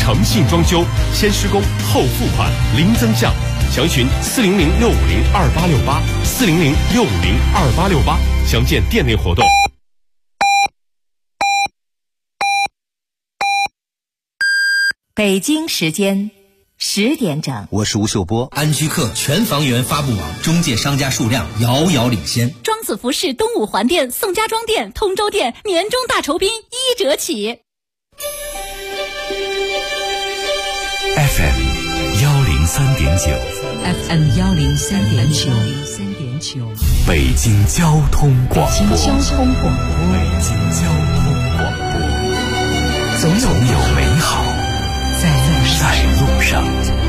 诚信装修，先施工后付款，零增项。详询400-650-2868，400-650-2868，详见店内活动。 北京时间10点整， 我是吴秀波。安居客全房源发布网中介商家数量遥遥领先。 庄子服饰东五环店、宋家庄店、通州店年终大酬宾1折起。 FM 103.9 FM 103.9， 北京交通广播。 北京交通广播，总有美好在路上。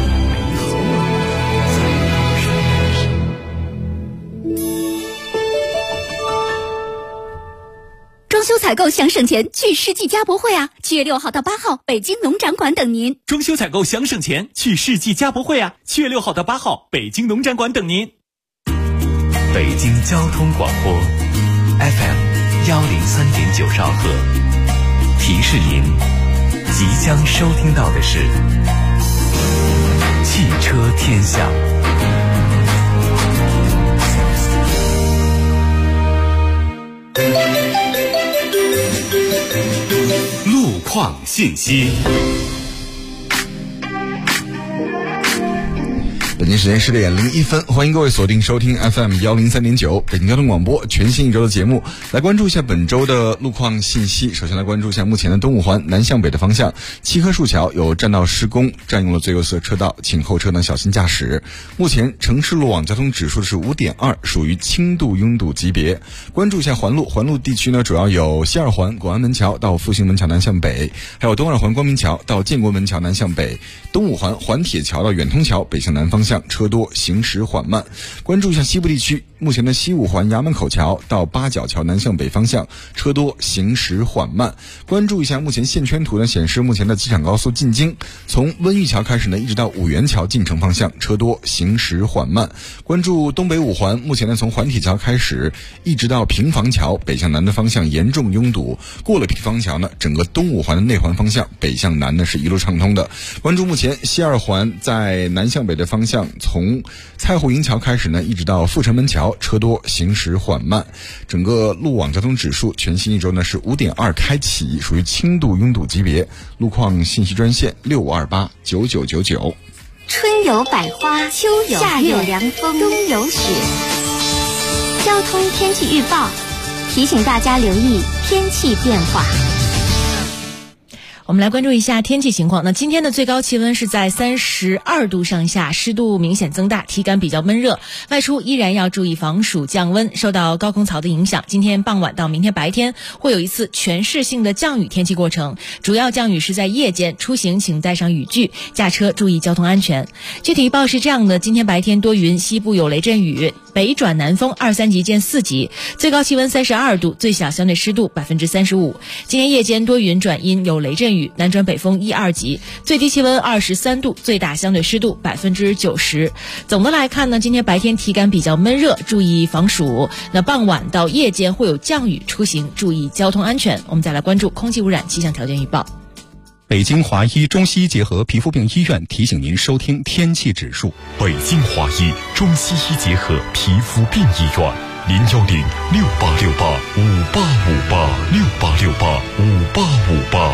装修采购想省钱，去世纪家博会啊！7月6号到8号，北京农展馆等您。 装修采购想省钱，去世纪家博会啊！7月6号到8号，北京农展馆等您。 北京交通广播 FM 103.9兆赫，提示您即将收听到的是汽车天下。路况信息。 北京时间10点01分，欢迎各位锁定收听 FM 103.9北京交通广播全新一周的节目，来关注一下本周的路况信息。首先来关注一下目前的东五环南向北的方向，七棵树桥有占道施工，占用了最右侧车道，请后车呢小心驾驶。目前城市路网交通指数是 5.2， 属于轻度拥堵级别。关注一下环路地区呢，主要有西二环广安门桥到复兴门桥南向北，还有东二环光明桥到建国门桥南向北，东五环环铁桥到远通桥北向南方向车多，行驶缓慢。关注一下西部地区，目前的西五环衙门口桥到八角桥南向北方向车多，行驶缓慢。关注一下目前线圈图呢显示，目前的机场高速进京从温榆桥开始呢，一直到五原桥进城方向车多，行驶缓慢。关注东北五环，目前呢从环铁桥开始一直到平房桥北向南的方向严重拥堵，过了平房桥呢，整个东五环的内环方向北向南呢是一路畅通的。关注目前西二环在南向北的方向，从蔡户营桥开始呢，一直到阜成门桥车多，行驶缓慢。整个路网交通指数全新一周呢是 5.2 开启，属于轻度拥堵级别。路况信息专线65289999。 春有百花，秋有夏有凉风，冬有雪。交通天气预报提醒大家留意天气变化。 我们来关注一下天气情况。那今天的最高气温是在32度上下，湿度明显增大，体感比较闷热，外出依然要注意防暑降温。受到高空槽的影响，今天傍晚到明天白天会有一次全市性的降雨天气过程，主要降雨是在夜间，出行请带上雨具，驾车注意交通安全。具体预报是这样的：今天白天多云，西部有雷阵雨，北转南风2、3级见4级，最高气温32度，最小相对湿度35%。今天夜间多云转阴，有雷阵雨，南转北风1、2级，最低气温23度，最大相对湿度90%。总的来看呢，今天白天体感比较闷热，注意防暑。那傍晚到夜间会有降雨，出行注意交通安全。我们再来关注空气污染气象条件预报。 北京华医中西医结合皮肤病医院提醒您收听天气指数。 北京华医中西医结合皮肤病医院，0868585858，68685858。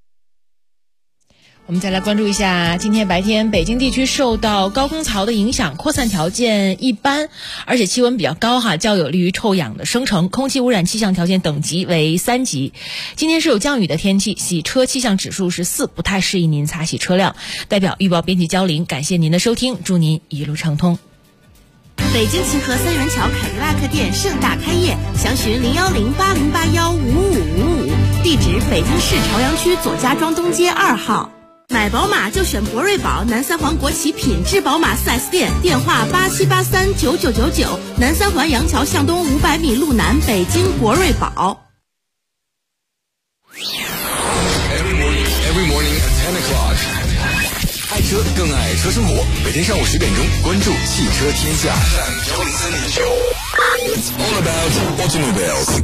我们再来关注一下，今天白天北京地区受到高空槽的影响，扩散条件一般，而且气温比较高较有利于臭氧的生成，空气污染气象条件等级为3级。今天是有降雨的天气，洗车气象指数是4，不太适宜您擦洗车辆。代表预报编辑焦玲，感谢您的收听，祝您一路畅通。 北京齐河三元桥凯迪拉克店盛大开业，详询01080815555，地址北京市朝阳区左家庄东街2号。买宝马就选博瑞宝，南三环国企品质宝马 4S 店，电话87839999，南三环杨桥向东500米路南，北京博瑞宝。 Every morning at 10 o'clock， 爱车更爱车生活，每天上午10点钟，关注汽车天下。It's all about automobiles。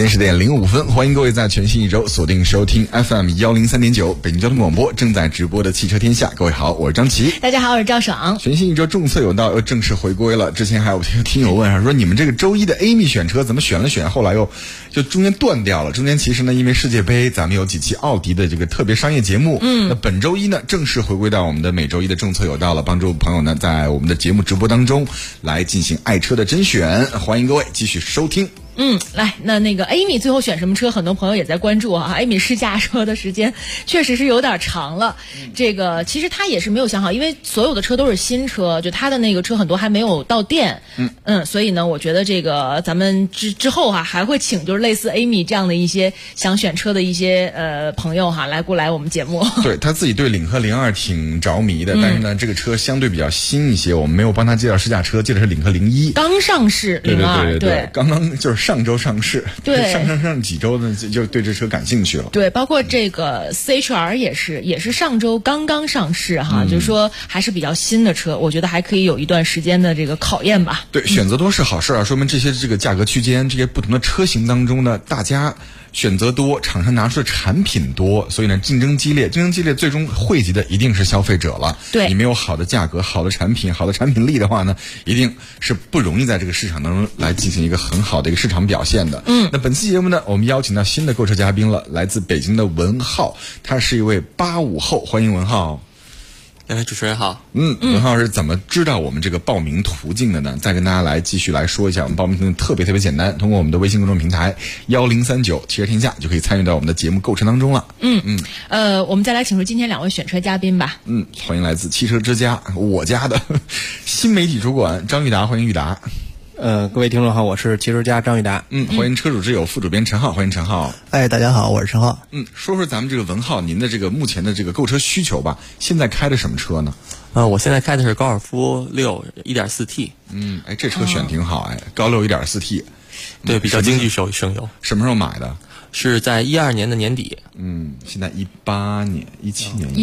间10点05分，欢迎各位在全新一周锁定收听 FM 103.9北京交通广播正在直播的汽车天下。各位好，我是张琪。 大家好，我是赵爽。 全新一周众策有道又正式回归了。之前还有听友问说，你们这个周一的 Amy 选车怎么选了选，后来又就中间断掉了。中间其实呢，因为世界杯，咱们有几期奥迪的这个特别商业节目。那本周一呢，正式回归到我们的每周一的众策有道了，帮助朋友呢在我们的节目直播当中来进行爱车的甄选。欢迎各位继续收听。 来，那个 Amy 最后选什么车？很多朋友也在关注啊。Amy 试驾车的时间确实是有点长了，这个其实他也是没有想好，因为所有的车都是新车，就他的那个车很多还没有到店，所以呢，我觉得这个咱们之后还会请就是类似 Amy 这样的一些想选车的一些朋友过来我们节目。对， 他自己对领克02挺着迷的，但是呢，这个车相对比较新一些，我们没有帮他介绍试驾车，介绍是领克02，刚上市02，对，刚刚就是上周上市，对，上几周呢就对这车感兴趣了。对，包括这个 CHR 也是上周刚刚上市就是说还是比较新的车，我觉得还可以有一段时间的这个考验吧。对，选择多是好事啊，说明这些这个价格区间这些不同的车型当中呢，大家选择多，厂商拿出的产品多，所以呢竞争激烈，最终汇集的一定是消费者了。对，你没有好的价格、好的产品、好的产品力的话呢，一定是不容易在这个市场当中来进行一个很好的一个市场表现的。那本期节目呢，我们邀请到新的购车嘉宾了，来自北京的文浩，他是一位85后，欢迎文浩。 主持人好。 文浩是怎么知道我们这个报名途径的呢？再跟大家来继续来说一下，我们报名途径特别简单，通过我们的微信公众平台1039汽车天下就可以参与到我们的节目购车当中了。 我们再来请出今天2位选车嘉宾吧。 欢迎来自汽车之家我家的新媒体主管张玉达，欢迎玉达。 各位听众好，我是汽车家张玉达。 欢迎车主之友副主编陈浩，欢迎陈浩。 大家好，我是陈浩。 说说咱们这个文浩，您的这个目前的这个购车需求吧。现在开的什么车呢？ 我现在开的是高尔夫6 1.4T。 这车选挺好高6 1.4T。 对，比较经济省油。 什么时候买的？ 是在12年的年底。 现在18年、17年、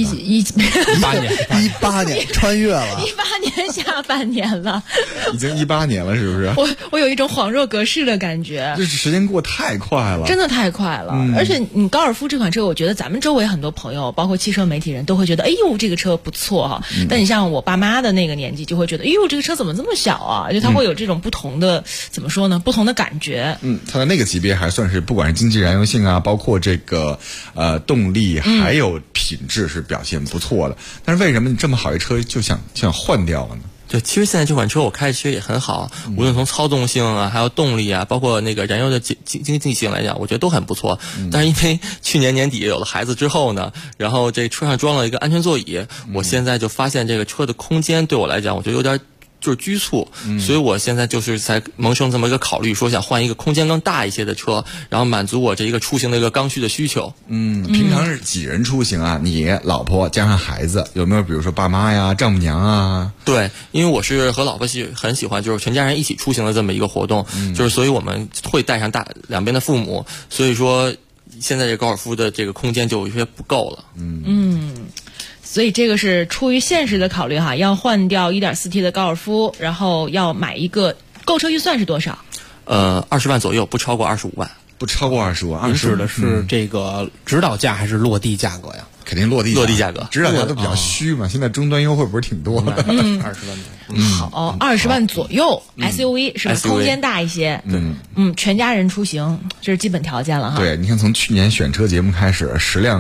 18年穿越了 ，18年下半年了， 已经18年了，是不是？ 我有一种恍若隔世的感觉， 这时间过太快了， 真的太快了。而且你高尔夫这款车，我觉得咱们周围很多朋友，包括汽车媒体人都会觉得，哎呦，这个车不错哈。但你像我爸妈的那个年纪，就会觉得，哎呦，这个车怎么这么小啊？就它会有这种不同的，怎么说呢？不同的感觉。 它的那个级别还算是，不管是经济燃油性啊，包括这个动力还有品质是表现不错的。但是为什么你这么好一车就想换掉了呢？ 对，其实现在这款车我开其实也很好，无论从操纵性啊，还有动力啊，包括那个燃油的经济性来讲，我觉得都很不错。但是因为去年年底有了孩子之后呢，然后这车上装了一个安全座椅，我现在就发现这个车的空间对我来讲，我觉得有点就是局促，所以我现在就是才萌生这么一个考虑，说想换一个空间更大一些的车，然后满足我这一个出行的一个刚需的需求。 平常是几人出行啊？你老婆加上孩子，有没有比如说爸妈呀、丈母娘啊？ 对，因为我是和老婆很喜欢就是全家人一起出行的这么一个活动，就是所以我们会带上两边的父母，所以说现在这高尔夫的这个空间就有些不够了。 所以这个是出于现实的考虑要换掉 1.4T 的高尔夫，然后要买一个，购车预算是多少 ？20万左右，不超过25万。 不超过25万。 指的是这个指导价还是落地价格呀？ 肯定落地价格， 指导价都比较虚嘛。现在终端优惠不是挺多的 ，20万左右。 好，20万左右，SUV 是吧？空间大一些。全家人出行，这是基本条件了哈。 对，你看从去年选车节目开始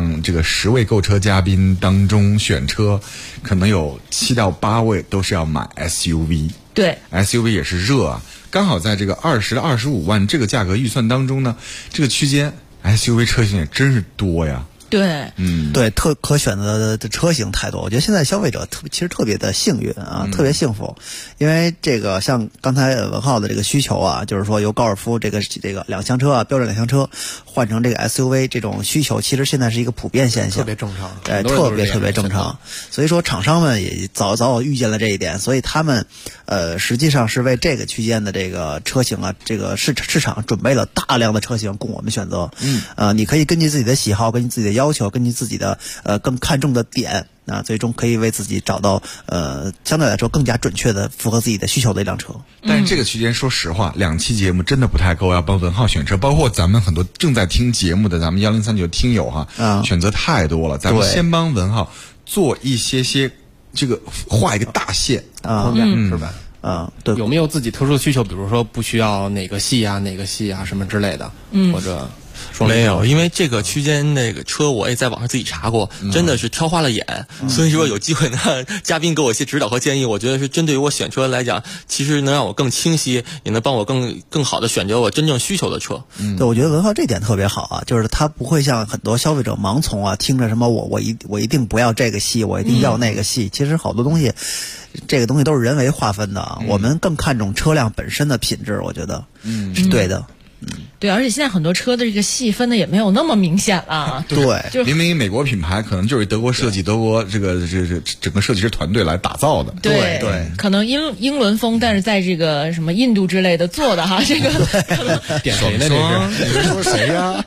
，10位购车嘉宾当中选车，可能有7到8位都是要买 SUV。对 ，SUV 也是热啊。刚好在这个20到25万这个价格预算当中呢，这个区间 SUV 车型也真是多呀。 对， 对，可选择的车型太多。我觉得现在消费者其实特别的幸运啊，特别幸福，因为这个像刚才文浩的这个需求啊，就是说由高尔夫这个两厢车啊，标准两厢车换成这个 SUV 这种需求，其实现在是一个普遍现象， 特别正常， 特别正常。所以说厂商们也早预见了这一点，所以他们实际上是为这个区间的这个车型啊，这个市场准备了大量的车型供我们选择。你可以根据自己的喜好，根据自己的要求，根据自己的更看重的点， 那最终可以为自己找到相对来说更加准确的符合自己的需求的一辆车。 但是这个区间说实话，2期节目真的不太够，要帮文浩选车，包括咱们很多正在听节目的咱们1039听友哈，选择太多了，咱们先帮文浩做一些这个画一个大线是吧？对，有没有自己特殊的需求？比如说不需要哪个系啊什么之类的，或者没有，因为这个区间那个车我也在网上自己查过，真的是挑花了眼。所以说有机会呢，嘉宾给我一些指导和建议，我觉得是针对于我选车来讲，其实能让我更清晰，也能帮我更好的选择我真正需求的车。 对，我觉得文浩这点特别好啊，就是他不会像很多消费者盲从啊，听着什么我一定不要这个系，我一定要那个系。其实好多东西，这个东西都是人为划分的啊。我们更看重车辆本身的品质，我觉得是对的。 对，而且现在很多车的这个细分的也没有那么明显了。 对，明明美国品牌可能就是德国设计，德国这整个设计师团队来打造的。 对，可能英伦风，但是在这个什么印度之类的做的哈，这个点谁呢？ 你是说谁呀？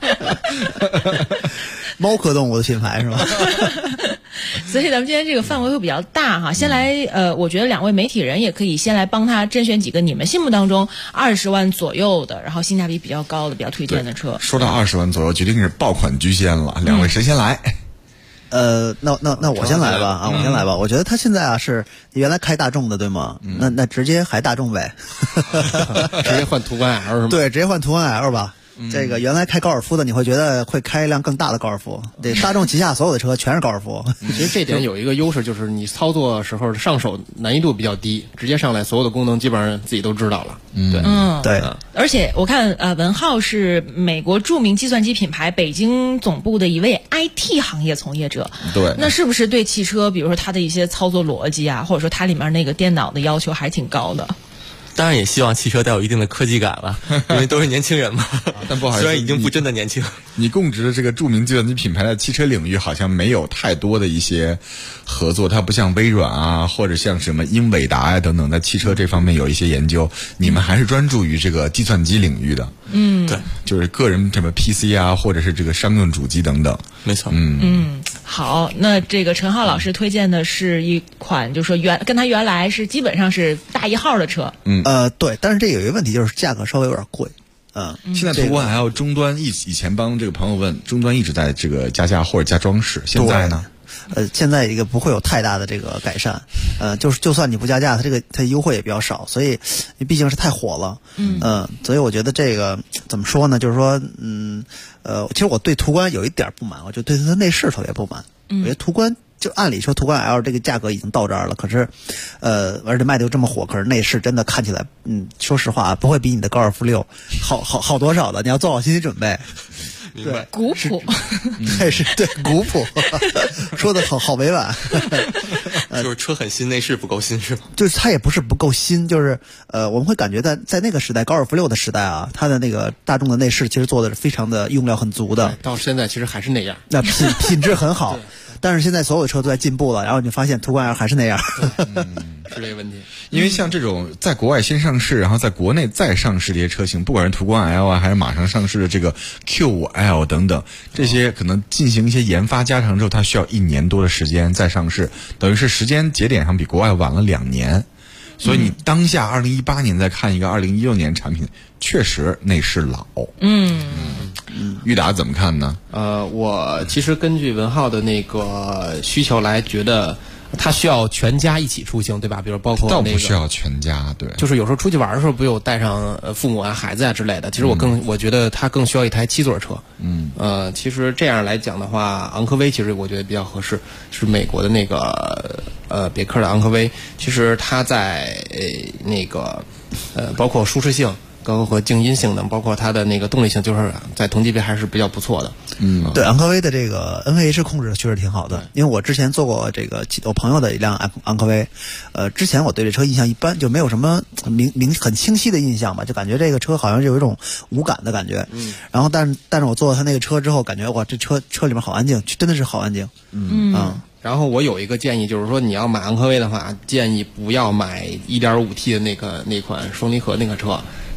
猫科动物的品牌是吧？ 所以咱们今天这个范围会比较大哈，先来我觉得2位媒体人也可以先来帮他甄选几个你们心目当中20万左右的，然后性价比比较高的、比较推荐的车。 说到20万左右，决定是爆款居先了。2位谁先来？ 那我先来吧啊，我先来吧。我觉得他现在是原来开大众的对吗？那直接还大众呗， 直接换途观 L 是吗？ 对，直接换途观 L 吧。这个原来开高尔夫的，你会觉得会开一辆更大的高尔夫。对，大众旗下所有的车全是高尔夫。 其实这点有一个优势，就是你操作时候上手难易度比较低，直接上来所有的功能基本上自己都知道了。 对。 而且我看文浩是美国著名计算机品牌北京总部的一位 IT 行业从业者。 对。 那是不是对汽车，比如说它的一些操作逻辑啊，或者说它里面那个电脑的要求还挺高的？ 当然也希望汽车带有一定的科技感了，因为都是年轻人嘛。 但不好意思， 虽然已经不真的年轻， 你供职的这个著名计算机品牌在汽车领域好像没有太多的一些合作，它不像微软啊，或者像什么英伟达啊等等，在汽车这方面有一些研究。你们还是专注于这个计算机领域的。 对， 就是个人什么 PC 啊，或者是这个商用主机等等。 没错。 好，那这个陈浩老师推荐的是一款，就是说跟他原来是基本上是大一号的车。 对，但是这有一个问题，就是价格稍微有点贵。 现在途观还有终端以前帮这个朋友问，终端一直在这个加价或者加装饰，现在呢？ 现在一个不会有太大的这个改善，就算你不加价，它优惠也比较少，所以毕竟是太火了，所以我觉得这个怎么说呢？就是说，其实我对途观有一点不满，我就对它的内饰特别不满。我觉得途观就按理说途观 L 这个价格已经到这儿了，可是，而且卖的又这么火，可是内饰真的看起来，说实话不会比你的高尔夫6好多少的，你要做好心理准备。 对， 古朴， 对古朴，说的好委婉。 就是车很新，内饰不够新是吧？ 就是它也不是不够新，就是我们会感觉在那个时代，高尔夫6的时代啊，它的那个大众的内饰其实做的是非常的用料很足的。 到现在其实还是那样， 那品质很好。但是现在所有的车都在进步了，然后你发现途观 L 还是那样。 是这个问题。 因为像这种在国外先上市，然后在国内再上市这些车型，不管是途观 L 啊，还是马上上市的这个 Q5L 等等，这些可能进行一些研发加长之后，它需要1年多的时间再上市，等于是时间节点上比国外晚了2年。所以你当下2018年再看一个2016年产品，确实内饰老。裕达怎么看呢？ 我其实根据文浩的那个需求来觉得，他需要全家一起出行，对吧？比如包括倒不需要全家，对， 就是有时候出去玩的时候，不有带上父母啊、孩子啊之类的。其实我觉得他更需要一台7座车。其实这样来讲的话，昂科威其实我觉得比较合适，是美国的那个别克的昂科威。其实它在那个包括舒适性。包括静音性能，包括它的那个动力性，就是在同级别还是比较不错的。 对，昂科威的这个 NVH 控制确实挺好的。因为我之前做过这个我朋友的一辆昂科威，之前我对这车印象一般，就没有什么很清晰的印象吧，就感觉这个车好像有一种无感的感觉。然后但是我坐了他那个车之后，感觉哇，这车里面好安静，真的是好安静。 然后我有一个建议，就是说你要买昂科威的话，建议不要买 1.5T 的那款双离合那个车。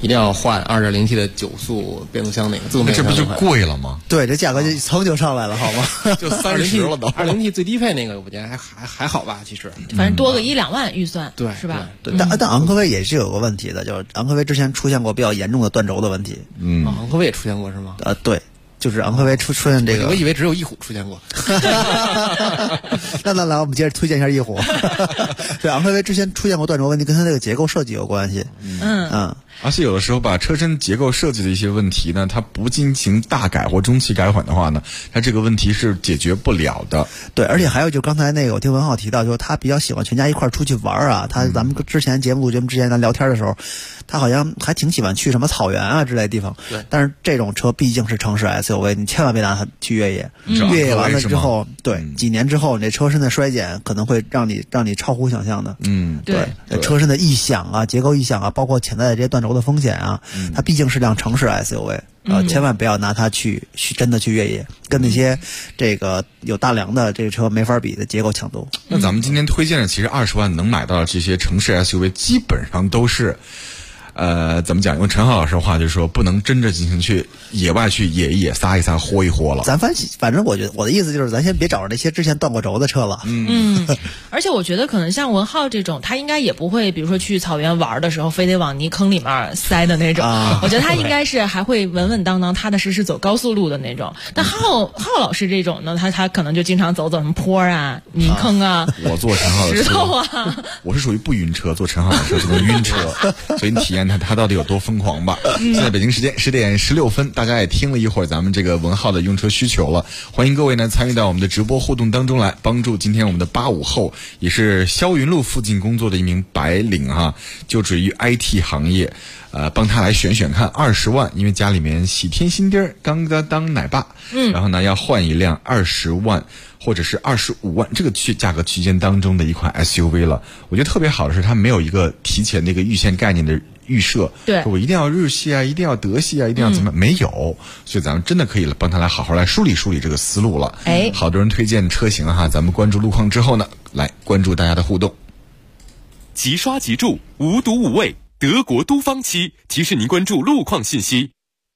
一定要换 2.0T 的9速变速箱那个自动变速箱。 这不就贵了吗？ 对，这价格就蹭就上来了，好吗？ 就30了都。 2.0T 最低配那个我觉得还好吧，其实反正多个1-2万预算， 对， 是吧？ 对，但昂科威也是有个问题的，就是昂科威之前出现过比较严重的断轴的问题。 昂科威也出现过是吗？ 对。就是昂科威出现这个， 我以为只有翼虎出现过。 那来，我们接着推荐一下翼虎。对，昂科威之前出现过断轴问题，跟它这个结构设计有关系。 而且有的时候把车身结构设计的一些问题呢，它不进行大改或中期改款的话呢，它这个问题是解决不了的。 对，而且还有就刚才那个我听文浩提到，就是他比较喜欢全家一块出去玩啊。咱们之前节目之前咱聊天的时候，他好像还挺喜欢去什么草原啊之类的地方。 对， 但是这种车毕竟是城市 SUV， 你千万别拿它去越野。越野完了之后，对，几年之后你这车身的衰减可能会让你超乎想象的。 对， 车身的异响啊、结构异响啊，包括潜在的这些断轴的风险啊，它毕竟是辆城市 SUV，千万不要拿它去真的去越野，跟那些这个有大梁的这个车没法比的结构强度。 那咱们今天推荐的，其实20万能买到的这些城市 SUV， 基本上都是。怎么讲？用陈浩老师的话就是说，不能真正进行去野外去野一野、撒一撒、豁一豁了。 咱反正我觉得我的意思就是，咱先别找着那些之前断过轴的车了。 而且我觉得可能像文浩这种，他应该也不会，比如说去草原玩的时候，非得往泥坑里面塞的那种。我觉得他应该是还会稳稳当当、踏踏实实走高速路的那种。但浩老师这种呢，他可能就经常走什么坡啊、泥坑啊。 我坐陈浩的车， 石头啊， 我是属于不晕车，坐陈浩的车就能晕车，所以你体验他到底有多疯狂吧。现在北京时间10点16分，大家也听了一会儿咱们这个文浩的用车需求了，欢迎各位呢参与到我们的直播互动当中来，帮助今天我们的85后，也是霄云路附近工作的一名白领哈，就职于 IT 行业，帮他来选看20万，因为家里面喜添新丁儿，刚刚当奶爸，然后呢要换一辆20万或者是25万这个价格区间当中的一款 SUV 了。我觉得特别好的是它没有一个提前的一个预先概念的预设， 对， 我一定要日系啊，一定要德系啊，一定要怎么没有，所以咱们真的可以帮他来好好来梳理梳理这个思路了。好多人推荐车型哈，咱们关注路况之后呢，来关注大家的互动。 即刷即住，无毒无味，德国都方漆提示您关注路况信息。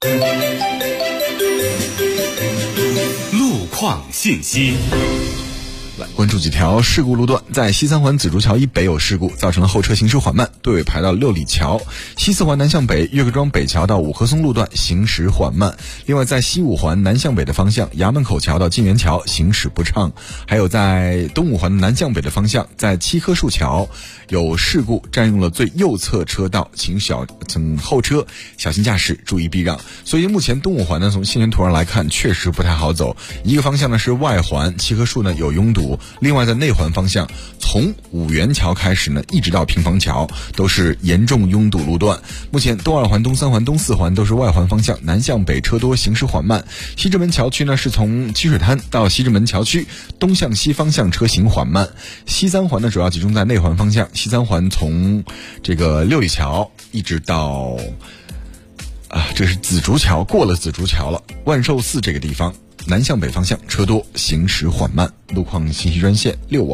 路况信息。 来关注几条事故路段，在西三环紫竹桥以北有事故，造成了后车行驶缓慢，队尾排到6里桥。西四环南向北岳各庄北桥到五棵松路段行驶缓慢。另外在西五环南向北的方向衙门口桥到晋源桥行驶不畅。还有在东五环南向北的方向，在七棵树桥有事故，占用了最右侧车道，请后车小心驾驶，注意避让。所以目前东五环呢，从线形图上来看确实不太好走。一个方向呢是外环七棵树呢有拥堵，另外在内环方向从五元桥开始呢一直到平房桥都是严重拥堵路段。目前东二环、东三环、东四环都是外环方向南向北车多，行驶缓慢。西直门桥区呢是从积水滩到西直门桥区东向西方向车行缓慢。西三环呢主要集中在内环方向，西三环从这个6里桥一直到这是紫竹桥，过了紫竹桥了，万寿寺这个地方南向北方向车多，行驶缓慢。路况信息专线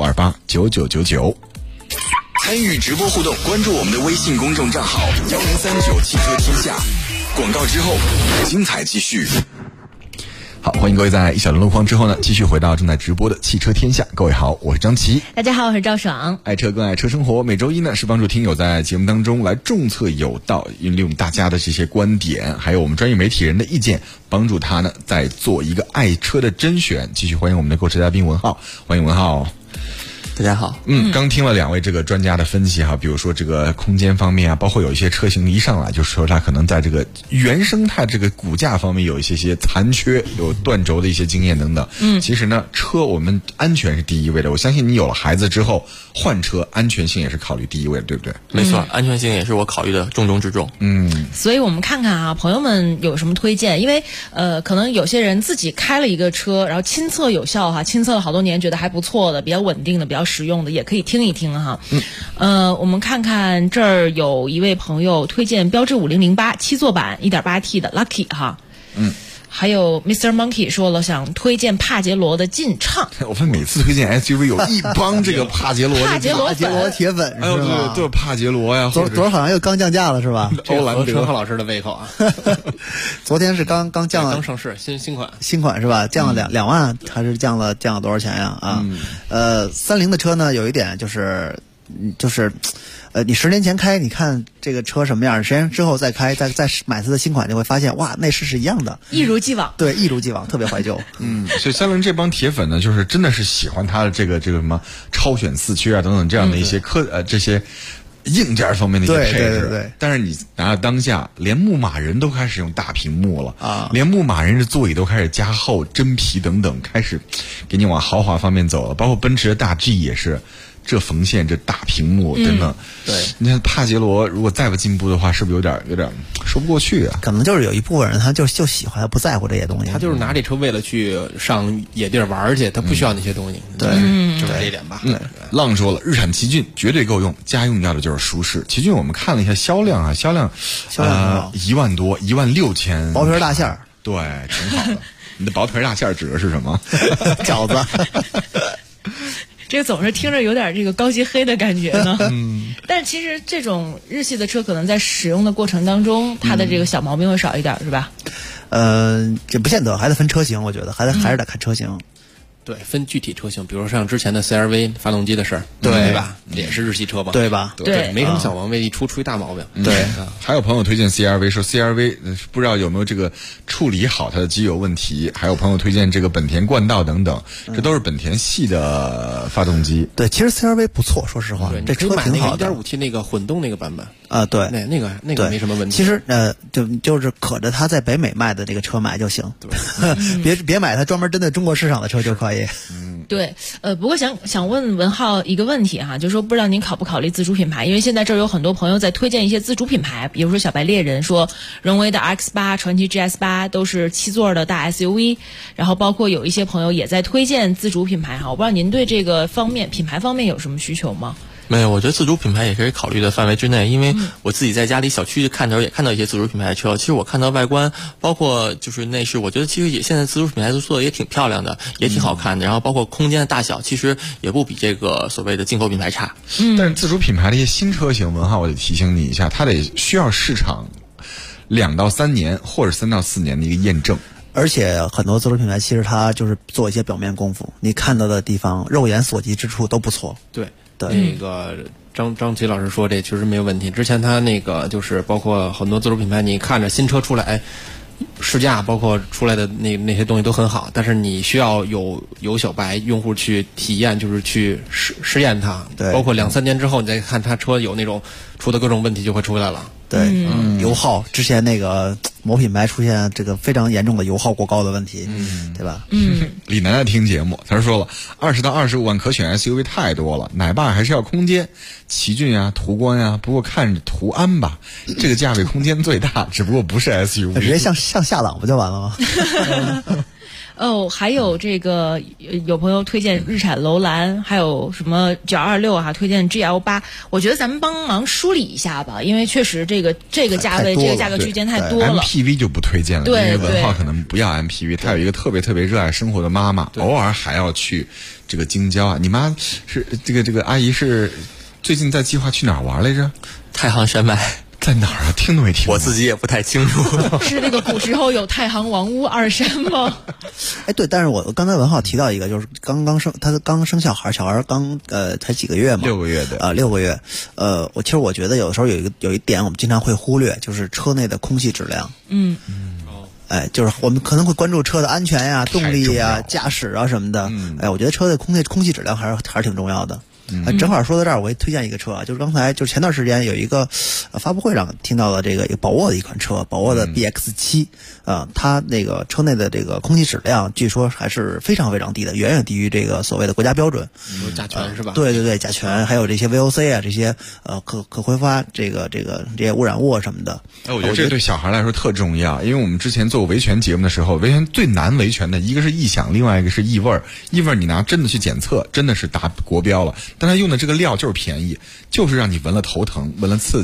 65289999。 参与直播互动，关注我们的微信公众账号1039汽车天下。广告之后，精彩继续。 好，欢迎各位在一小段路况之后呢，继续回到正在直播的汽车天下。各位好，我是张琪。 大家好，我是赵爽。 爱车更爱车生活，每周一呢是帮助听友在节目当中来重策有道，利用大家的这些观点，还有我们专业媒体人的意见，帮助他呢再做一个爱车的甄选。继续欢迎我们的购车嘉宾文浩，欢迎文浩。 大家好。 刚听了两位这个专家的分析哈，比如说这个空间方面啊，包括有一些车型一上来就说它可能在这个原生态这个骨架方面有一些残缺，有断轴的一些经验等等。其实呢，车我们安全是第一位的。我相信你有了孩子之后换车，安全性也是考虑第一位的，对不对？ 没错，安全性也是我考虑的重中之重。 所以我们看看啊，朋友们有什么推荐？因为可能有些人自己开了一个车，然后亲测有效哈，亲测了好多年，觉得还不错的，比较稳定的，比较实用的，也可以听一听哈。我们看看这儿有一位朋友推荐标致5008 7座版 1.8T 的 Lucky 哈。 还有 Mr. Monkey 说了，想推荐帕杰罗的劲畅。 我发现每次推荐 SUV 有一帮这个帕杰罗铁粉， 哎呦对，都有帕杰罗呀。 昨儿好像又刚降价了是吧？ 欧蓝德老师的胃口啊。 昨天是刚降了， 刚上市新款是吧？降了2万，还是降了多少钱呀？啊，30的车呢，有一点就是。你10年前开，你看这个车什么样，10年之后再开，再买它的新款，就会发现哇，内饰是一样的， 一如既往。 对，一如既往，特别怀旧。 所以30这帮铁粉呢，就是真的是喜欢它的这个什么超选4驱啊等等这样的一些这些硬件方面的一些配置。 对。 但是你拿到当下，连牧马人都开始用大屏幕了啊，连牧马人的座椅都开始加厚、真皮等等，开始给你往豪华方面走了。包括奔驰的大 G 也是。这缝线，这大屏幕等等， 对， 你看帕杰罗如果再不进步的话，是不是有点说不过去啊？ 可能就是有一部分人他就喜欢，他不在乎这些东西， 他就是拿这车为了去上野地玩去，他不需要那些东西。 对， 就是这一点吧。 浪说了，日产奇骏绝对够用，家用要的就是舒适。奇骏我们看了一下销量，1万多，16000， 薄皮大馅儿， 对，挺好的。你的薄皮大馅儿指的是什么？ 饺子。 这个总是听着有点这个高级黑的感觉呢。但是其实这种日系的车可能在使用的过程当中，它的这个小毛病会少一点，是吧？ 这不见得，还得分车型，我觉得还是得看车型。 对，分具体车型，比如像之前的 CR-V 发动机的事儿，对吧？也是日系车吧？ 对吧？ 对， 没什么小毛病，一出一大毛病。 对， 还有朋友推荐 CR-V， 说 CR-V 不知道有没有这个处理好它的机油问题。还有朋友推荐这个本田冠道等等，这都是本田系的发动机。 对，其实 CR-V 不错，说实话，这车挺好的。 1.5T 那个混动那个版本啊，对， 那个没什么问题。 其实就是可着它在北美卖的这个车买就行，别买它专门针对中国市场的车就可以。 对，不过想问文浩一个问题哈，就是说不知道您考不考虑自主品牌？因为现在这儿有很多朋友在推荐一些自主品牌，比如说小白猎人说荣威的 X8、传祺 GS8 都是7座的大 SUV， 然后包括有一些朋友也在推荐自主品牌哈，我不知道您对这个品牌方面有什么需求吗？ 没有，我觉得自主品牌也可以考虑的范围之内，因为我自己在家里小区看着也看到一些自主品牌的车，其实我看到外观包括就是内饰，我觉得其实现在自主品牌都做的也挺漂亮的，也挺好看的，然后包括空间的大小其实也不比这个所谓的进口品牌差。 但是自主品牌的一些新车型文化，我得提醒你一下，它得需要市场2到3年或者3到4年的一个验证。 而且很多自主品牌其实它就是做一些表面功夫，你看到的地方肉眼所及之处都不错。 对，那个张琪老师说这确实没有问题。之前他那个就是包括很多自主品牌，你看着新车出来，试驾包括出来的那些东西都很好，但是你需要有小白用户去体验，就是去试验它。 对， 包括2、3年之后，你再看它车有那种出的各种问题就会出来了。 对，油耗之前那个某品牌出现这个非常严重的油耗过高的问题，对吧？ 李楠楠听节目，他说了，20到25万可选 SUV 太多了，奶爸还是要空间，奇骏啊、途观啊，不过看着途安吧，这个价位空间最大，只不过不是 SUV， 直接像夏朗不就完了吗？ 还有这个有朋友推荐日产楼兰，还有什么926啊，推荐 GL8。我觉得咱们帮忙梳理一下吧，因为确实这个价位这个价格区间太多了。 MPV 就不推荐了，因为文浩可能不要 MPV， 他有一个特别热爱生活的妈妈，偶尔还要去这个京郊啊。你妈是这个阿姨是最近在计划去哪儿玩来着？ 太行山脉。 在哪儿啊？听都没听过。 我自己也不太清楚。 是那个古时候有太行王屋2山吗？ 对，但是我刚才文浩提到一个，就是他刚生小孩刚才几个月嘛 ，6个月的 6个月。其实我觉得有的时候有一点我们经常会忽略，就是车内的空气质量。就是我们可能会关注车的安全呀、动力呀、驾驶啊什么的。我觉得车的空气质量还是挺重要的。正好说到这儿，我也推荐一个车啊，就是前段时间有一个发布会上听到了这个宝沃的一款车，宝沃的 BX7，它那个车内的这个空气质量据说还是非常非常低的，远远低于这个所谓的国家标准。 有甲醛是吧？ 对，甲醛还有这些 VOC 啊，这些可挥发这些污染物啊什么的。 我觉得这对小孩来说特重要，因为我们之前做维权节目的时候，维权最难维权的一个是异响，另外一个是异味。异味你拿真的去检测，真的是达国标了。但他用的这个料就是便宜，就是让你闻了头疼，闻了刺激。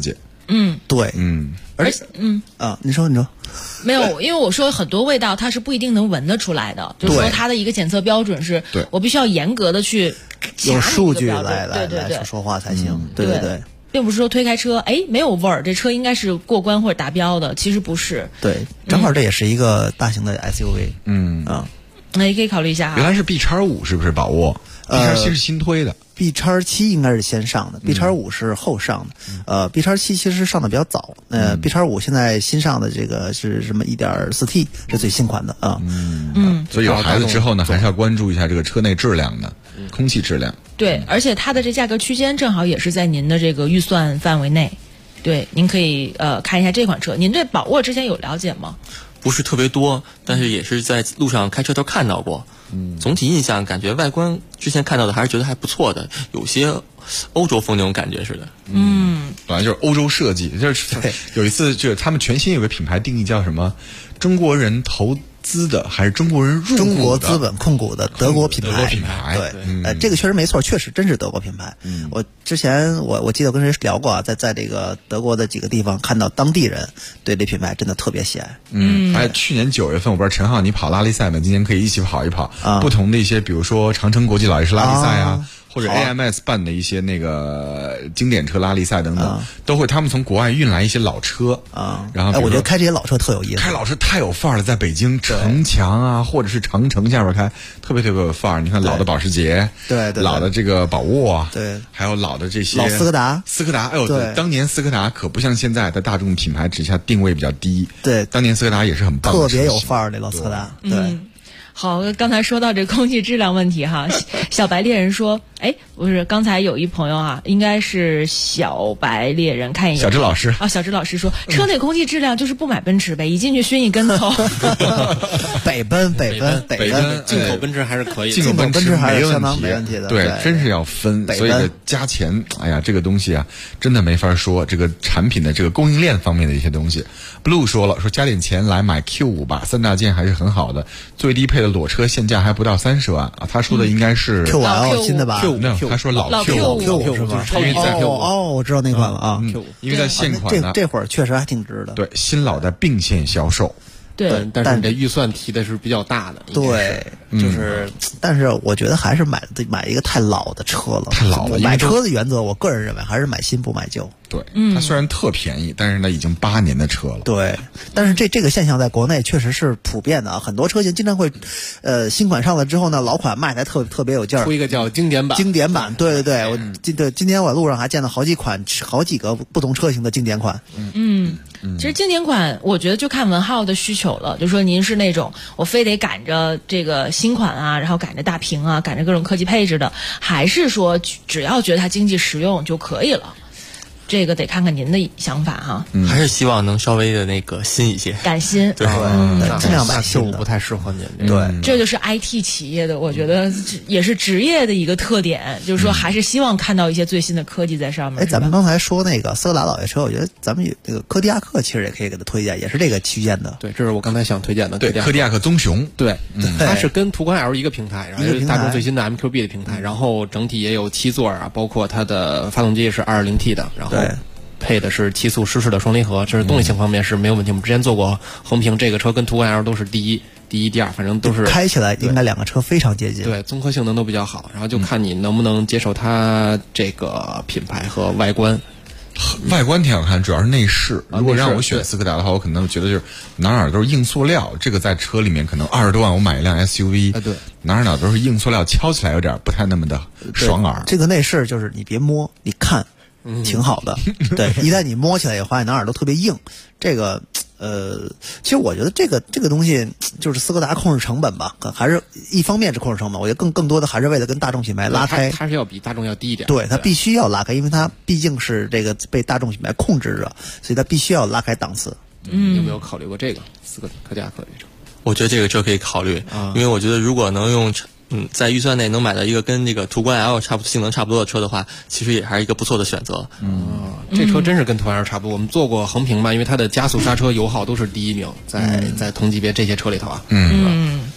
对，而且你说， 没有，因为我说很多味道它是不一定能闻得出来的，就是说它的一个检测标准是，我必须要严格的去有数据来说话才行。对。 并不是说推开车，没有味儿，这车应该是过关或者达标的，其实不是。 对，正好这也是一个大型的 SUV。 那也可以考虑一下。 原来是 B-5是不是宝沃？B-7是新推的。 B-7应该是先上的 ，B-5是后上的。B-7其实上的比较早。B-5现在新上的这个是什么 1.4T 是最新款的啊。 所以有孩子之后呢，还是要关注一下这个车内质量的，空气质量。 对，而且它的这价格区间正好也是在您的这个预算范围内。对，您可以看一下这款车。您对宝沃之前有了解吗？ 不是特别多，但是也是在路上开车都看到过。总体印象感觉外观之前看到的还是觉得还不错的，有些欧洲风那种感觉似的。 本来就是欧洲设计，就是有一次就是他们全新有个品牌定义叫什么？中国人投资的还是中国人入股的？ 中国资本控股的德国品牌。对，这个确实没错，确实真是德国品牌。我之前我记得跟谁聊过啊，在这个德国的几个地方看到当地人对这品牌真的特别喜爱。 去年9月份，我不知道陈浩你跑拉力赛吗？今年可以一起跑一跑不同的一些，比如说长城国际老爷车拉力赛啊。或者 AMS 办的一些那个经典车拉力赛等等，都会他们从国外运来一些老车然后我觉得开这些老车特有意思， 开老车太有范儿了，在北京城墙啊，或者是长城下边开，特别有范儿。你看老的保时捷， 对， 老的这个宝沃， 对， 还有老的这些老斯柯达， 哎呦，对，当年斯柯达可不像现在的大众品牌之下定位比较低， 对， 当年斯柯达也是很棒的， 特别有范儿的老斯柯达，对。 好，刚才说到这空气质量问题哈，小白猎人说，不是，刚才有一朋友哈，应该是小白猎人，看一眼， 小芝老师啊，小芝老师说，车内空气质量就是不买奔驰呗，一进去熏一跟头。 北奔， 进口奔驰还是可以的， 进口奔驰还是相当没问题的， 对，真是要分，所以加钱，哎呀，这个东西啊，真的没法说，这个产品的这个供应链方面的一些东西。Blue 说加点钱来买 Q5吧，3大件还是很好的，最低配的裸车现价还不到30万啊！他说的应该是 Q5 新的吧？ 他说老 Q5 是吧？ 超越在 Q5 我知道那款了啊。 因为在现款呢， 这会儿确实还挺值的。 对，新老的并线销售。 对， 但是你这预算提的是比较大的。 对，就是，但是我觉得还是买一个太老的车了。 太老了。 买车的原则，我个人认为还是买新不买旧。 对，它虽然特便宜，但是呢已经8年的车了。 对，但是这个现象在国内确实是普遍的啊，很多车型经常会，新款上了之后呢，老款卖的特别有劲儿。 出一个叫经典版。 经典版，对，我今天我路上还见到好几个不同车型的经典款。 其实经典款，我觉得就看文浩的需求了。就说您是那种我非得赶着这个新款啊，然后赶着大屏啊，赶着各种科技配置的，还是说只要觉得它经济实用就可以了？这个得看看您的想法哈。 还是希望能稍微的那个新一些， 赶新。 对， 尽量买新的， 不太适合您。 对， 这就是 IT 企业的，我觉得也是职业的一个特点，就是说还是希望看到一些最新的科技在上面。 咱们刚才说那个斯柯达老爷车，我觉得咱们有这个柯迪亚克，其实也可以给他推荐，也是这个区间的。 对，这是我刚才想推荐的。 对，柯迪亚克棕熊。 对，它是跟途观 L 一个平台，然后是大众最新的 MQB 的平台，然后整体也有7座啊，包括它的发动机是 2.0T 的，然后配的是7速湿式的双离合，这是动力性方面是没有问题。我们之前做过横屏，这个车跟途观 L 都是第一、第二，反正都是开起来应该两个车非常接近。 对，综合性能都比较好，然后就看你能不能接受它这个品牌和外观。 外观挺好看，主要是内饰。如果让我选斯柯达的话，我可能觉得就是哪都是硬塑料。这个在车里面可能20多万我买一辆 SUV， 对， 哪都是硬塑料，敲起来有点不太那么的爽耳。 这个内饰就是你别摸，你看。挺好的，对，一旦你摸起来以后，发现哪儿都特别硬。这个，其实我觉得这个东西就是斯柯达控制成本吧，还是一方面是控制成本，我觉得更多的还是为了跟大众品牌拉开。 它是要比大众要低一点。 对，它必须要拉开，因为它毕竟是这个被大众品牌控制着，所以它必须要拉开档次。 有没有考虑过这个柯迪亚克这车？ 我觉得这个车可以考虑，因为我觉得如果能用。在预算内能买到一个跟这个途观 L 性能差不多的车的话，其实也还是一个不错的选择。 这车真是跟途观 L 差不多。我们做过横屏嘛，因为它的加速、刹车、油耗都是第一名，在同级别这些车里头啊。 好。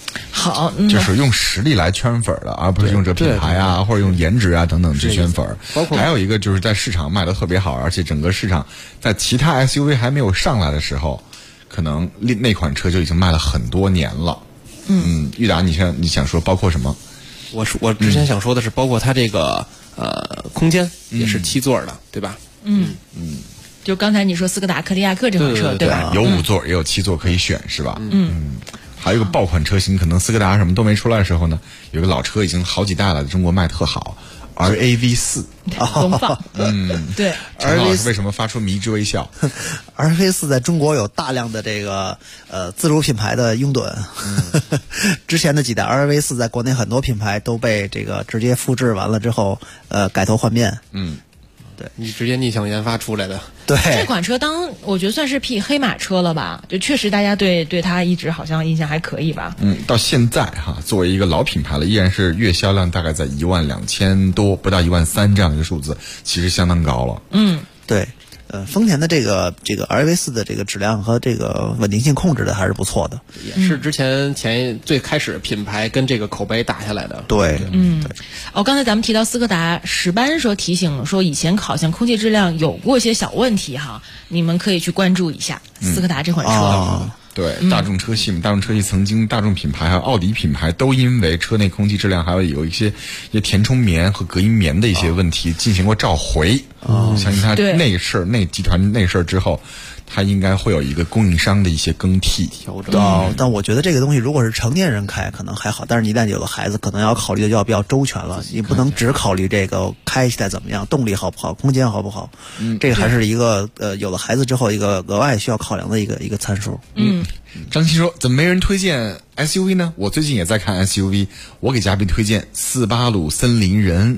好， 就是用实力来圈粉的，而不是用这品牌啊或者用颜值啊等等去圈粉。 包括还有一个就是在市场卖得特别好，而且整个市场在其他 SUV 还没有上来的时候，可能那款车就已经卖了很多年了。玉达，你想说包括什么？ 我之前想说的是，包括它这个空间也是7座的，对吧？ 就刚才你说斯柯达柯迪亚克这款车，对吧？ 有5座也有7座可以选，是吧？还有一个爆款车型，可能斯柯达什么都没出来的时候呢，有个老车已经好几代了，中国卖特好。RAV4， 荣放，对。 陈老师为什么发出迷之微笑 ？RAV4 在中国有大量的这个自主品牌的拥趸，之前的几代 RAV4 在国内很多品牌都被这个直接复制完了之后，改头换面。对， 你直接逆向研发出来的。 对， 这款车我觉得算是匹黑马车了吧？就确实大家对它一直好像印象还可以吧？ 到现在作为一个老品牌了，依然是月销量大概在12000多，不到13000这样的一个数字，其实相当高了。 对。丰田的这个 RAV4 的这个质量和这个稳定性控制的还是不错的， 也是之前最开始品牌跟这个口碑打下来的。 对， 刚才咱们提到斯柯达史班说提醒说以前好像空气质量有过一些小问题你们可以去关注一下斯柯达这款车。 对，大众车系大众车系曾经大众品牌还有奥迪品牌都因为车内空气质量还有一些填充棉和隔音棉的一些问题进行过召回。相信他那集团内事之后，它应该会有一个供应商的一些更替调整。但我觉得这个东西如果是成年人开可能还好，但是一旦有了孩子，可能要考虑的要比较周全了。你不能只考虑这个开起来怎么样，动力好不好，空间好不好。这个还是一个有了孩子之后一个额外需要考量的一个参数。 张鑫说：“怎么没人推荐 SUV 呢？我最近也在看 SUV， 我给嘉宾推荐486森林人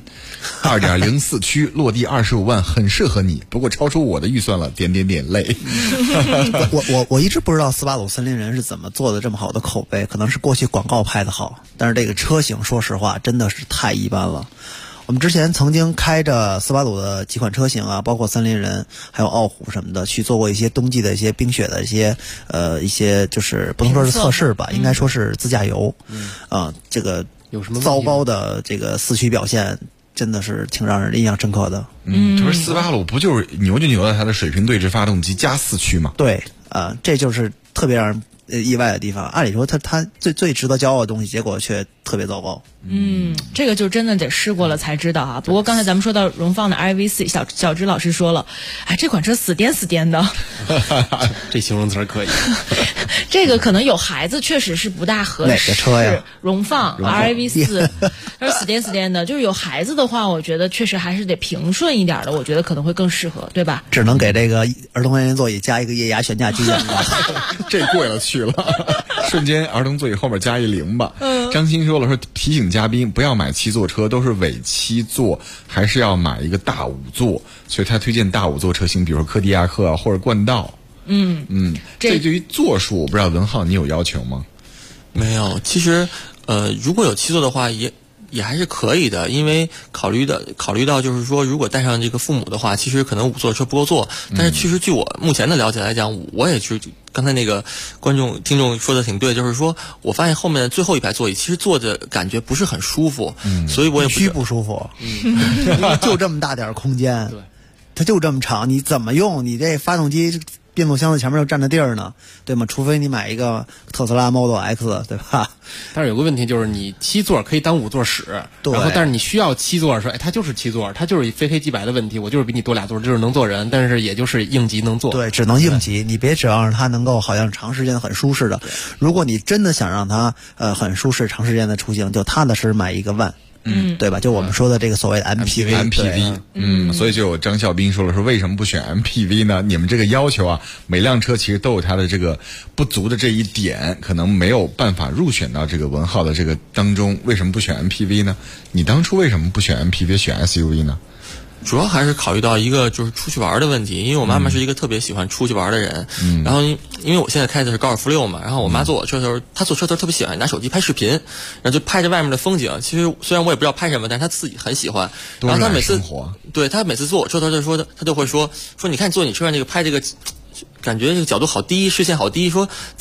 ，2.0四驱，落地25万，很适合你。不过超出我的预算了，泪。 我一直不知道486森林人是怎么做的这么好的口碑，可能是过去广告拍的好，但是这个车型说实话真的是太一般了。我们之前曾经开着486的几款车型包括森林人还有傲虎什么的去做过一些冬季的一些冰雪的一些就是不能说是测试吧，应该说是自驾游。这个有什么糟糕的这个四驱表现真的是挺让人印象深刻的。 就是486不就是扭在它的水平对置发动机加四驱吗？ 对，这就是特别让人意外的地方。按理说它最值得骄傲的东西，结果却特别糟糕。 这个就真的得试过了才知道不过刚才咱们说到荣放的 RAV4，小芝老师说了，这款车死颠的。 这形容词可以。 这个可能有孩子确实是不大合适。 哪个车呀？ 荣放 RAV4，它是死颠的。就是有孩子的话，我觉得确实还是得平顺一点的，我觉得可能会更适合，对吧？ 只能给这个儿童安全座椅加一个液压悬架机这贵了去了，瞬间儿童座椅后面加一0吧。张鑫说提醒嘉宾不要买7座车，都是伪7座，还是要买一个大5座，所以他推荐大5座车型，比如说柯迪亚克或者冠道。这对于座数我不知道文浩你有要求吗？ 没有，其实如果有7座的话也还是可以的，因为考虑到就是说，如果带上这个父母的话，其实可能5座车不够坐。但是其实据我目前的了解来讲，我也是刚才那个听众说的挺对，就是说我发现后面的最后一排座椅其实坐着感觉不是很舒服，所以我也不舒服。就这么大点空间，对，它就这么长，你怎么用？你这发动机变速箱的前面又占着地儿呢，对吗？除非你买一个特斯拉 Model X， 对吧？ 但是有个问题就是你7座可以当5座使，然后但是你需要7座的时候，它就是7座，它就是非黑即白的问题。我就是比你多2座，就是能坐人，但是也就是应急能坐。 对，只能应急，你别指望它能够好像长时间很舒适的。如果你真的想让它很舒适、长时间的出行，就踏踏实实买一个Van。对吧？就我们说的这个所谓的 MPV，所以就有张孝斌说了，说为什么不选 MPV 呢？你们这个要求每辆车其实都有它的这个不足的这一点，可能没有办法入选到这个文浩的这个当中。为什么不选 MPV 呢？你当初为什么不选 MPV 选 SUV 呢？ 主要还是考虑到一个就是出去玩的问题，因为我妈妈是一个特别喜欢出去玩的人，然后因为我现在开的是高尔夫6嘛，然后我妈坐我车的时候，她坐车的时候特别喜欢拿手机拍视频，然后就拍着外面的风景。其实虽然我也不知道拍什么，但是她自己很喜欢。然后她每次她每次坐我车的时候，她就会说你看坐你车上这个拍这个。感觉这个角度好低，视线好低，说在你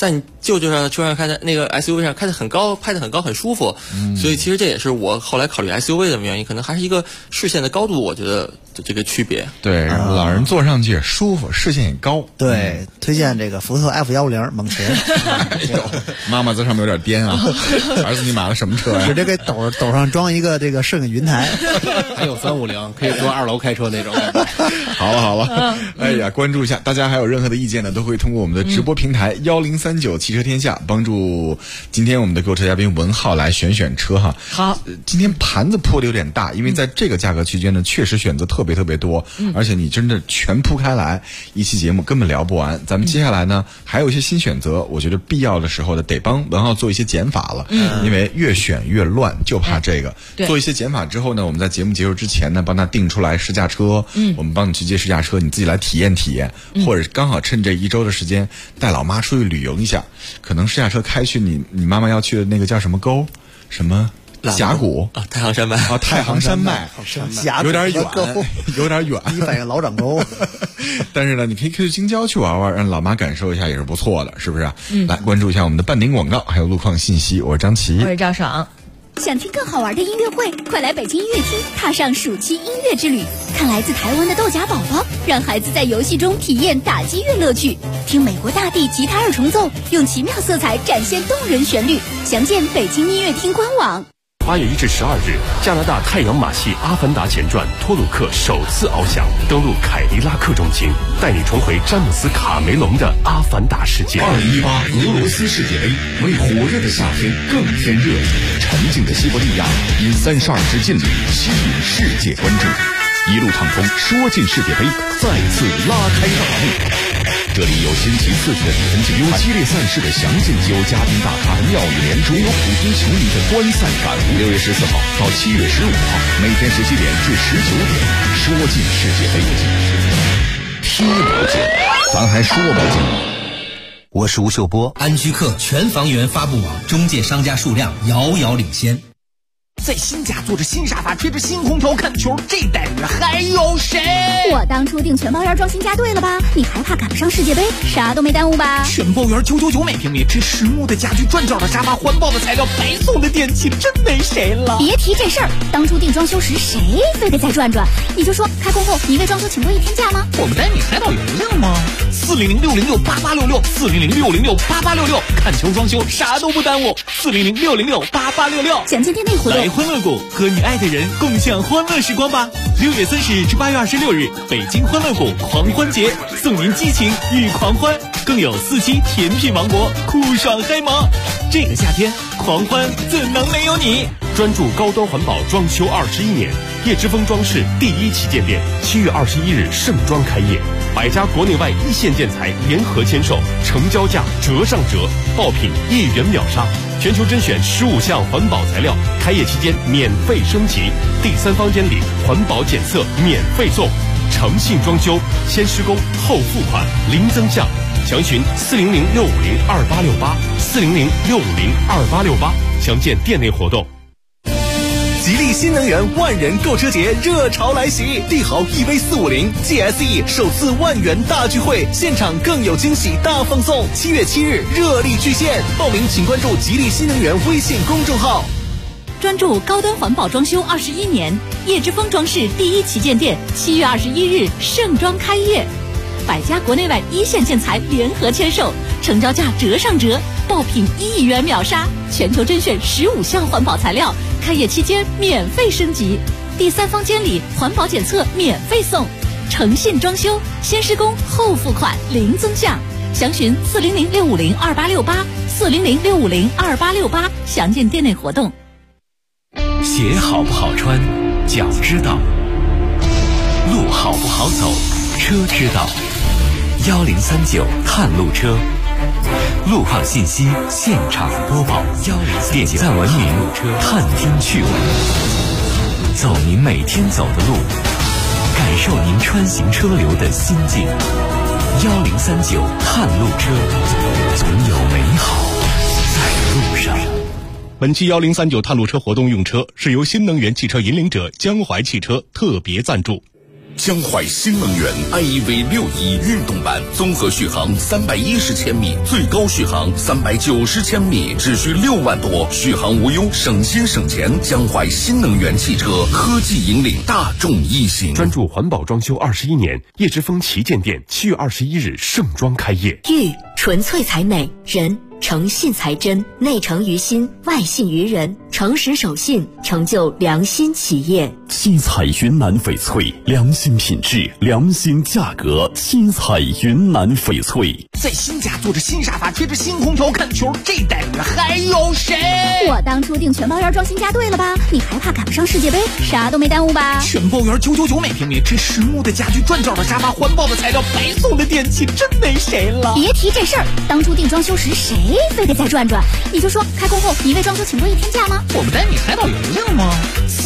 就让车上开的那个 SUV 上开得很高，拍得很高，很舒服。所以其实这也是我后来考虑 SUV 的原因，可能还是一个视线的高度，我觉得这个区别。 对，老人坐上去也舒服，视线也高。 对，推荐这个福特 F10猛禽。 妈妈在上面有点颠啊，儿子你买了什么车呀？ 直接给斗上装一个这个摄影云台， 还有350，可以坐2楼开车那种。 好了，哎呀，关注一下，大家还有任何的意见呢，都会通过我们的直播平台1039汽车天下，帮助今天我们的购车嘉宾文浩来选车哈。 好， 今天盘子铺的有点大，因为在这个价格区间呢，确实选择特别多，而且你真的全铺开来，一期节目根本聊不完。咱们接下来呢，还有一些新选择，我觉得必要的时候呢，得帮文浩做一些减法了，因为越选越乱，就怕这个。做一些减法之后呢，我们在节目结束之前呢，帮他定出来试驾车，我们帮你去接试驾车，你自己来体验，或者刚好趁这1周的时间带老妈出去旅游一下，可能试驾车开去你妈妈要去的那个叫什么沟，什么峡谷啊，太行山脉啊，太行山脉，有点远， 你反映老掌沟。 但是呢，你可以去京郊去玩玩，让老妈感受一下也是不错的，是不是？来关注一下我们的半点广告，还有路况信息。我是张琪， 我是赵爽。 想听更好玩的音乐会，快来北京音乐厅，踏上暑期音乐之旅，看来自台湾的豆荚宝宝，让孩子在游戏中体验打击乐乐趣，听美国大地吉他二重奏，用奇妙色彩展现动人旋律。详见北京音乐厅官网。 8月1至12日，加拿大太阳马戏《阿凡达前传》托鲁克首次翱翔，登陆凯迪拉克中心，带你重回詹姆斯·卡梅隆的阿凡达世界。2018俄罗斯世界杯，为火热的夏天更添热情。沉静的西伯利亚因32支劲旅吸引世界关注，一路畅通，说进世界杯再次拉开大幕。这里有新奇刺激的比分竞赛，有激烈赛事的详尽，有嘉宾大咖的妙语连珠，有普通球迷的观赛感悟。6月14号到7月15号，每天17点至19点，说进世界杯，踢不进，咱还说不进。 我是吴秀波，安居客全房源发布网中介商家数量遥遥领先。 在新家坐着新沙发，吹着新空调看球，这待遇还有谁？ 我当初订全包园装新家对了吧？你还怕赶不上世界杯？啥都没耽误吧？ 全包园999每平米，这实木的家具、转角的沙发、环保的材料、白送的电器，真没谁了。 别提这事儿，当初订装修时谁非得再转转？你就说开工后你为装修请过1天假吗？ 我们带你海岛邮令吗？400-606-8866，400-606-8866，看球装修啥都不耽误。400-606-8866， 详见店内活动。 来欢乐谷，和你爱的人共享欢乐时光吧！6月30日至8月26日，北京欢乐谷狂欢节，送您激情与狂欢，更有4期甜品王国，酷爽嗨萌。这个夏天，狂欢怎能没有你？ 专注高端环保装修21年，叶之峰装饰第1旗舰店7月21日盛装开业，100家国内外一线建材联合签售，成交价折上折，爆品1元秒杀，全球甄选15项环保材料，开业期间免费升级，第3方监理环保检测免费送，诚信装修，先施工后付款，零增项，详询400-650-2868，400-650-2868，详见店内活动。 吉利新能源万人购车节热潮来袭，帝豪 EV450 GSE 首次10000元大聚会，现场更有惊喜大放送。7月7日热力巨献，报名请关注吉利新能源微信公众号。 专注高端环保装修21年，叶之峰装饰第1旗舰店7月21日盛装开业，100家国内外一线建材联合签售，成交价折上折，爆品1元秒杀，全球甄选15项环保材料，开业期间免费升级，第3方监理环保检测免费送，诚信装修，先施工后付款，零增项，详询400-650-2868，400-650-2868，详见店内活动。 鞋好不好穿，脚知道；路好不好走，车知道。1039探路车，路况信息现场播报。点赞文明，探听趣闻，走您每天走的路，感受您穿行车流的心境。1039探路车，总有美好在路上。 本期1039探路车活动用车是由新能源汽车引领者江淮汽车特别赞助。 江淮新能源 IEV 61运动版，综合续航310千米，最高续航390千米，只需6万多，续航无忧，省心省钱。江淮新能源汽车，科技引领大众一行。 专注环保装修21年，叶之峰旗舰店7月21日盛装开业。 玉纯粹才美，人诚信才真，内诚于心，外信于人，诚实守信，成就良心企业。 七彩云南翡翠，良心品质，良心价格。七彩云南翡翠， 在新家坐着新沙发，吹着新空调看球，这待遇还有谁？ 我当初订全包园装新家对了吧？你还怕赶不上世界杯？啥都没耽误吧？ 全包园999每平米，这实木的家具，转角的沙发，环保的材料，白送的电器，真没谁了。 别提这事儿，当初订装修时谁非得再转转？你就说开工后你为装修请过1天假吗？ 我不带你海岛邮令吗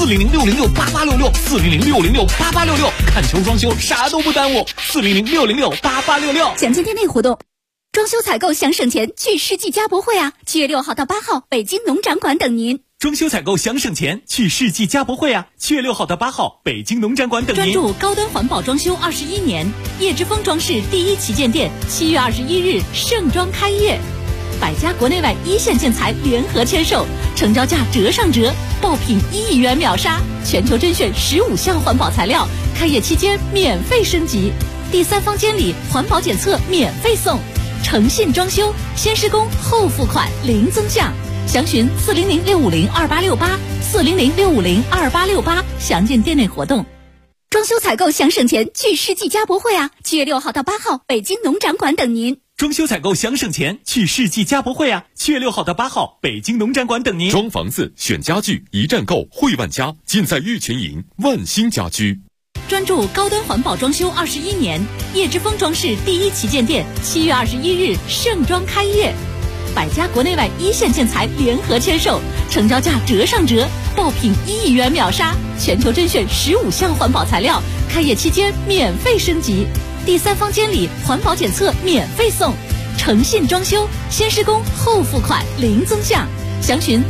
？400-606-8866，400-606-8866，看球装修啥都不耽误。400-606-8866， 详见店内活动。装修采购想省钱，去世纪家博会啊！7月6号到8号，北京农展馆等您。 装修采购想省钱，去世纪家博会啊！7月6号到8号，北京农展馆等您。 专注高端环保装修21年，叶之峰装饰第1旗舰店7月21日盛装开业。百家国内外一线建材联合签售，成交价折上折，爆品1亿元秒杀，全球甄选15项环保材料，开业期间免费升级，第3方监理环保检测免费送，诚信装修，先施工后付款零增项，详询400-650-2868，400-650-2868，详见店内活动。 装修采购想省钱，去世纪家博会啊！7月6号到8号，北京农展馆等您。 装修采购想省钱，去世纪家博会啊！7月6号到8号，北京农展馆等您。 装房子选家具，一站购汇万家，尽在玉泉营万兴家居。 专注高端环保装修21年，叶之峰装饰第1旗舰店7月21日盛装开业。百家国内外一线建材联合签售，成交价折上折，爆品1亿元秒杀，全球甄选15项环保材料，开业期间免费升级，第3方监理环保检测免费送，诚信装修，先施工后付款零增项，详询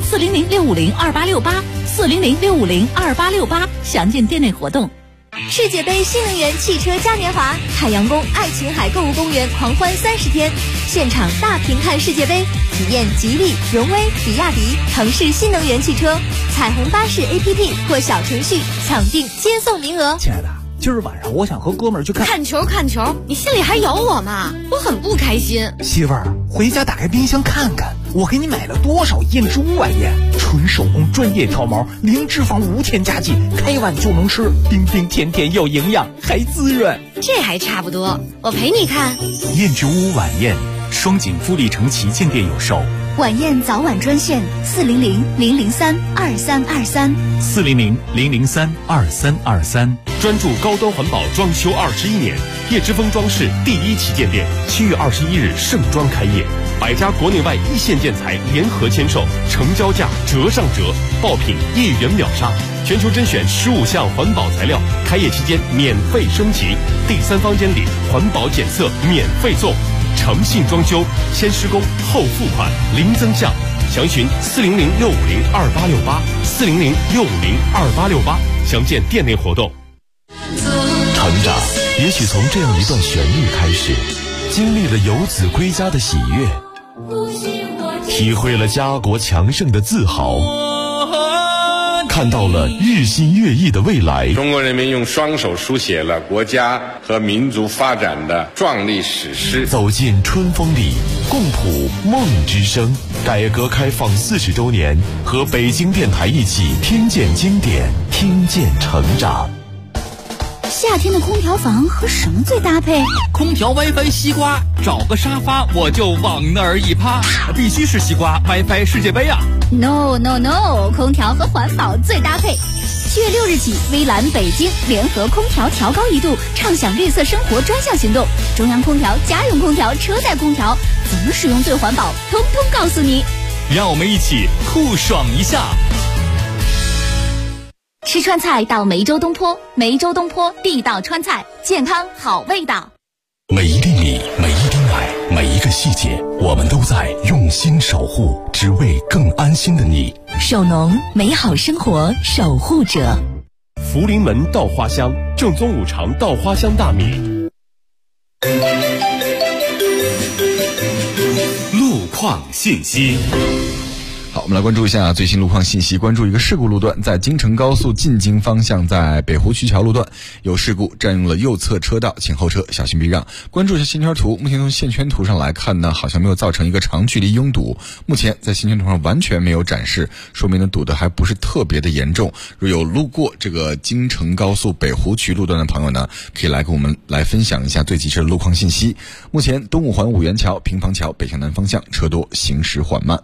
400-650-2868，400-650-2868，详见店内活动。 世界杯新能源汽车嘉年华，海洋宫爱琴海购物公园狂欢30天，现场大屏看世界杯，体验吉利、荣威、比亚迪、腾势新能源汽车，彩虹巴士 APP 或小程序抢订接送名额。 亲爱的，今儿晚上我想和哥们儿去看球，你心里还有我吗？我很不开心。 媳妇儿，回家打开冰箱看看，我给你买了多少燕之屋晚宴，纯手工专业挑毛，零脂肪无添加剂，开碗就能吃，冰冰甜甜有营养，还滋润。 这还差不多，我陪你看。 燕之屋晚宴，双井富力城旗舰店有售。 晚宴早晚专线 400-003-2323，400-003-2323。 专注高端环保装修21年，叶之峰装饰第1旗舰店7月21日盛装开业，百家国内外一线建材联合签售，成交价折上折，爆品1亿元秒杀，全球甄选15项环保材料，开业期间免费升级，第3方监理环保检测免费送，诚信装修，先施工后付款零增项，详询400-650-2868，400-650-2868，详见店内活动。 成长也许从这样一段旋律开始，经历了游子归家的喜悦，体会了家国强盛的自豪，看到了日新月异的未来。 中国人民用双手书写了国家和民族发展的壮丽史诗。 走进春风里，共谱梦之声。改革开放40周年，和北京电台一起听见经典，听见成长。 夏天的空调房和什么最搭配？ 空调 WiFi 西瓜，找个沙发我就往那儿一趴，必须是西瓜 WiFi 世界杯啊 ！No， 空调和环保最搭配。7月6日起，微蓝北京联合空调调高1度，畅享绿色生活专项行动。中央空调、家用空调、车载空调，怎么使用最环保，通通告诉你。 让我们一起酷爽一下。 吃川菜到梅州东坡，梅州东坡地道川菜，健康好味道。 每一粒米，每一滴奶，每一个细节，我们都在用心守护，只为更安心的你。 守农，美好生活守护者。 福临门稻花香，正宗五常稻花香大米。 路况信息。 好，我们来关注一下最新路况信息。关注一个事故路段，在京承高速进京方向，在北湖渠桥路段有事故，占用了右侧车道，请后车小心避让。关注一下线圈图，目前从线圈图上来看呢，好像没有造成一个长距离拥堵。目前在线圈图上完全没有展示，说明呢堵得还不是特别的严重。如有路过这个京承高速北湖渠路段的朋友呢，可以来跟我们来分享一下最及时的路况信息。目前东五环五元桥、平房桥北向南方向车多，行驶缓慢。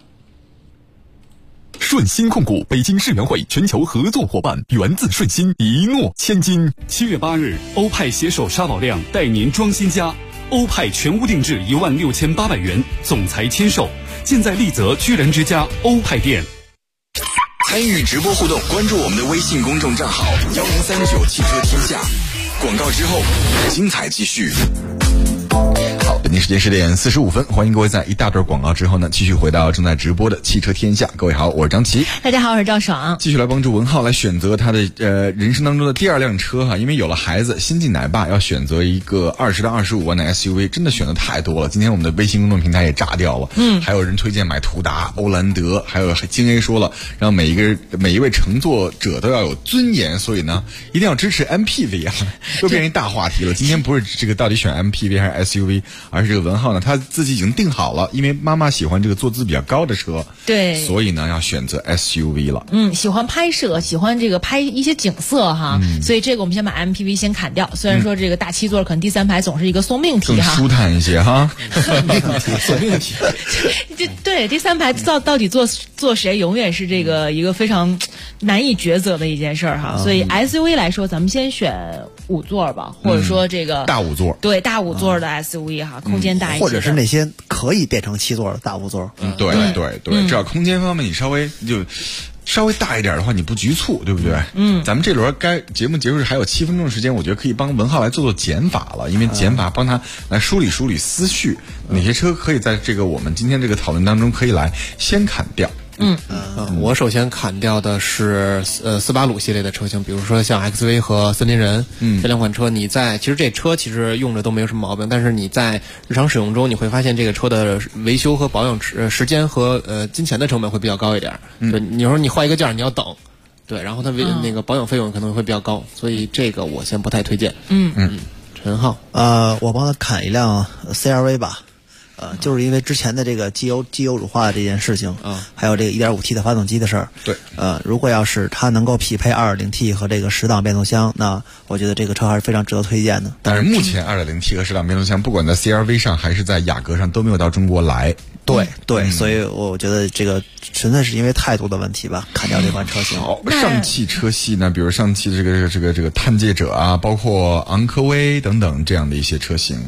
顺鑫控股北京世园会全球合作伙伴，源自顺鑫，一诺千金。 7月8日，欧派携手沙宝亮带您装新家，欧派全屋定制16800元，总裁签售，现在丽泽居然之家欧派店。 参与直播互动，关注我们的微信公众账号1039汽车天下。广告之后，精彩继续。好，北京时间10点45分，欢迎各位在一大段广告之后呢，继续回到正在直播的汽车天下。各位好，我是张琪。 大家好，我是赵爽。 继续来帮助文浩来选择他的人生当中的第二辆车哈，因为有了孩子，新晋奶爸要选择一个20到25万的 SUV， 真的选的太多了。今天我们的微信公众平台也炸掉了，还有人推荐买途达、欧蓝德，还有京 A 说了，让每一位乘坐者都要有尊严，所以呢，一定要支持 MPV 啊，又变成一大话题了。今天不是这个到底选 MPV 还是 SUV， 而是这个文浩呢，他自己已经定好了，因为妈妈喜欢这个坐姿比较高的车， 对， 所以呢要选择 SUV 了。 喜欢拍摄，喜欢这个拍一些景色哈，所以这个我们先把 MPV 先砍掉。虽然说这个大7座可能第3排总是一个送命题哈， 更舒坦一些哈， 送命题。对，第3排到底坐谁，永远是这个一个非常难以抉择的一件事儿哈。所以 SUV 来说，咱们先选5座吧，或者说这个大5座， 对，大5座的 SUV 哈，空间大一些， 或者是那些可以变成7座的大5座。 对，只要空间方面你稍微大一点的话，你不局促，对不对？咱们这轮节目结束还有7分钟的时间，我觉得可以帮文浩来做减法了，因为减法帮他来梳理思绪，哪些车可以在这个我们今天这个讨论当中可以来先砍掉。 我首先砍掉的是斯巴鲁系列的车型，比如说像 XV 和森林人，这两款车其实这车用着都没有什么毛病，但是你在日常使用中你会发现这个车的维修和保养时间和金钱的成本会比较高一点。对，有时候你换一个件你要等，对，然后它那个保养费用可能会比较高，所以这个我先不太推荐。陈浩， 我帮他砍一辆 CRV 吧。就是因为之前的这个机油乳化这件事情，还有这个 1.5T 的发动机的事儿， 对， 如果要是它能够匹配 2.0T 和这个10档变速箱，那我觉得这个车还是非常值得推荐的。 但是目前 2.0T 和10档变速箱，不管在 CRV 上还是在雅阁上都没有到中国来。 对，所以我觉得这个纯粹是因为态度的问题吧，砍掉这款车型。 好，上汽车系呢，比如上汽的这个探界者啊，包括昂科威等等这样的一些车型。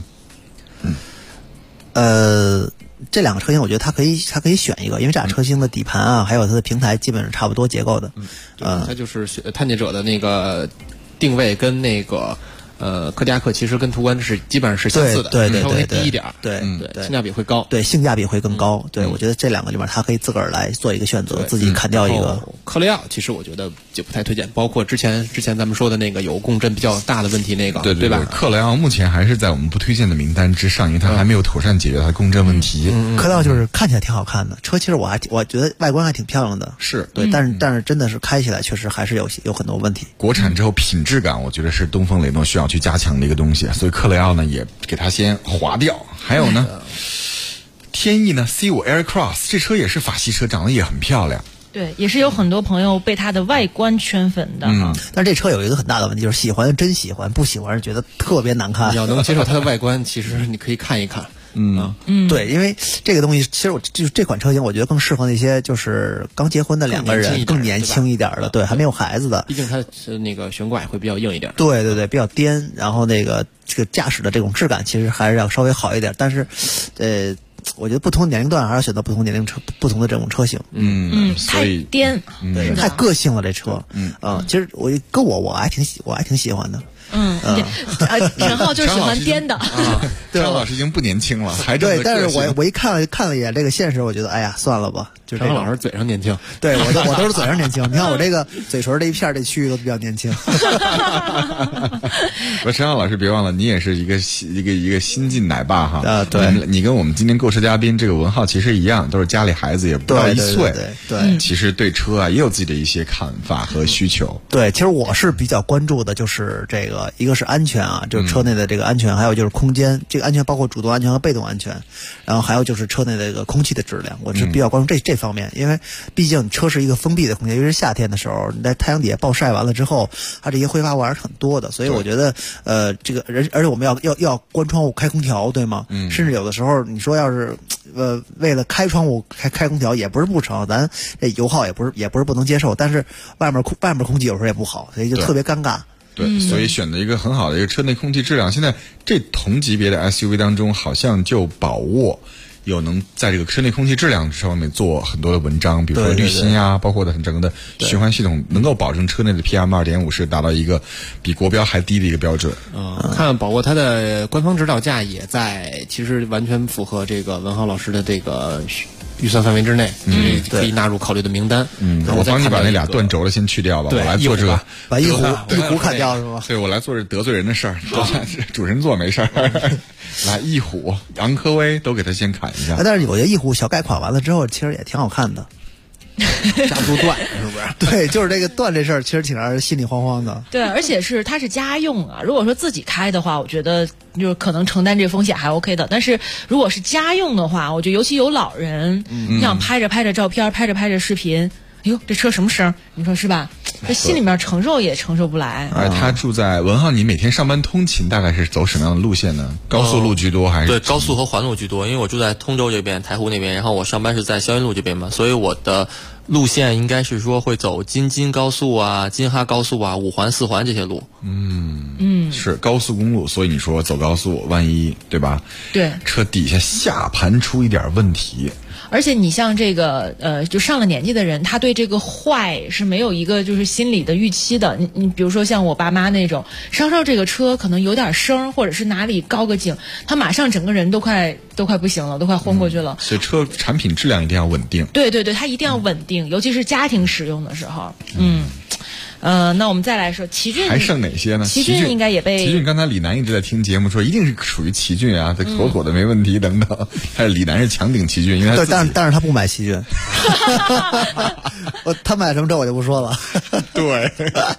这两个车型我觉得它可以选一个，因为这俩车型的底盘啊，还有它的平台基本上差不多结构的。 它就是探界者的那个定位跟那个柯迪亚克其实跟途观基本上是相似的， 对， 稍微低一点， 对， 性价比会高， 对，性价比会更高。对，我觉得这两个里面他可以自个儿来做一个选择，自己砍掉一个。 克雷奥其实我觉得就不太推荐，包括之前咱们说的那个有共振比较大的问题那个， 对吧？ 克雷奥目前还是在我们不推荐的名单之上，因为它还没有妥善解决它的共振问题。 克雷奥就是看起来挺好看的车，其实我觉得外观还挺漂亮的， 是对，但是真的是开起来确实还是有很多问题。 国产之后品质感，我觉得是东风雷诺需要去加强的一个东西，所以克雷奥呢也给它先划掉。还有呢，天翼呢 C5 Aircross 这车也是法系车，长得也很漂亮。 对，也是有很多朋友被它的外观圈粉的。 但是这车有一个很大的问题，就是喜欢真喜欢，不喜欢是觉得特别难看。 你要能接受它的外观，其实你可以看一看。 对，因为这个东西，其实就是这款车型，我觉得更适合那些就是刚结婚的两个人，更年轻一点的，对，还没有孩子的。 毕竟它那个悬挂会比较硬一点。 对，比较颠，然后这个驾驶的这种质感其实还是要稍微好一点，但是，我觉得不同年龄段还是选择不同年龄车、不同的这种车型。 所以太颠， 太个性了这车。其实我还挺喜欢的。 陈浩就是喜欢颠的。 陈老师已经不年轻了，还这么对，但是我一看了一眼这个现实，我觉得哎呀，算了吧。就陈老师嘴上年轻， 对我都是嘴上年轻。你看我这个嘴唇这一片这区域都比较年轻。 陈浩老师，别忘了，你也是一个新晋奶爸哈。 对， 你跟我们今天购车嘉宾这个文浩其实一样，都是家里孩子也不到1岁。 对， 其实对车啊也有自己的一些看法和需求。 对，其实我是比较关注的就是这个，一个是安全啊，就是车内的这个安全，还有就是空间。这个安全包括主动安全和被动安全，然后还有就是车内的这个空气的质量，我是比较关注这方面，因为毕竟车是一个封闭的空间，尤其是夏天的时候，你在太阳底下暴晒完了之后，它这些挥发物还是很多的，所以我觉得这个人，而且我们要关窗户开空调，对吗？甚至有的时候你说要是为了开窗户开空调也不是不成，咱这油耗也不是不能接受，但是外面空气有时候也不好，所以就特别尴尬。 对，所以选择一个很好的一个车内空气质量。现在这同级别的 SUV 当中，好像就宝沃有能在这个车内空气质量上面做很多的文章，比如说滤芯呀，包括的整个的循环系统，能够保证车内的 PM2.5是达到一个比国标还低的一个标准。 看宝沃它的官方指导价也在，其实完全符合这个文浩老师的这个预算范围之内，可以纳入考虑的名单。 我帮你把那俩断轴的先去掉吧，我来做这个把一虎砍掉是吧？ 对，我来做这得罪人的事儿，主人做没事儿。来，翼虎、昂科威都给他先砍一下。 但是我觉得翼虎小改款完了之后，其实也挺好看的。 加速断是不是？ 对，就是这个断这事儿，其实挺让人心里慌慌的。 对，而且它是家用啊。如果说自己开的话，我觉得就可能承担这风险还 OK 的。但是如果是家用的话，我觉得尤其有老人，你想拍着照片，拍着视频，哎呦，这车什么声？你说是吧？这心里面承受也承受不来。 他住在文浩，你每天上班通勤大概是走什么样的路线呢？高速路居多还是？ 对，高速和环路居多。因为我住在通州这边、台湖那边，然后我上班是在霄云路这边嘛，所以我的路线应该是说会走京高速啊、京哈高速啊、5环、4环这些路。 是高速公路，所以你说走高速，万一对吧？ 对， 车底下盘出一点问题。 而且你像这个就上了年纪的人，他对这个坏是没有一个就是心理的预期的。你比如说像我爸妈那种，稍稍这个车可能有点声，或者是哪里高个景，他马上整个人都快不行了，都快昏过去了。 所以车产品质量一定要稳定。 对，它一定要稳定，尤其是家庭使用的时候。那我们再来说奇骏还剩哪些呢？ 奇骏应该也被奇骏，刚才李楠一直在听节目说一定是属于奇骏啊，妥的没问题等等。但是李楠是强顶奇骏，因为但是他不买奇骏，他买什么车我就不说了。 对，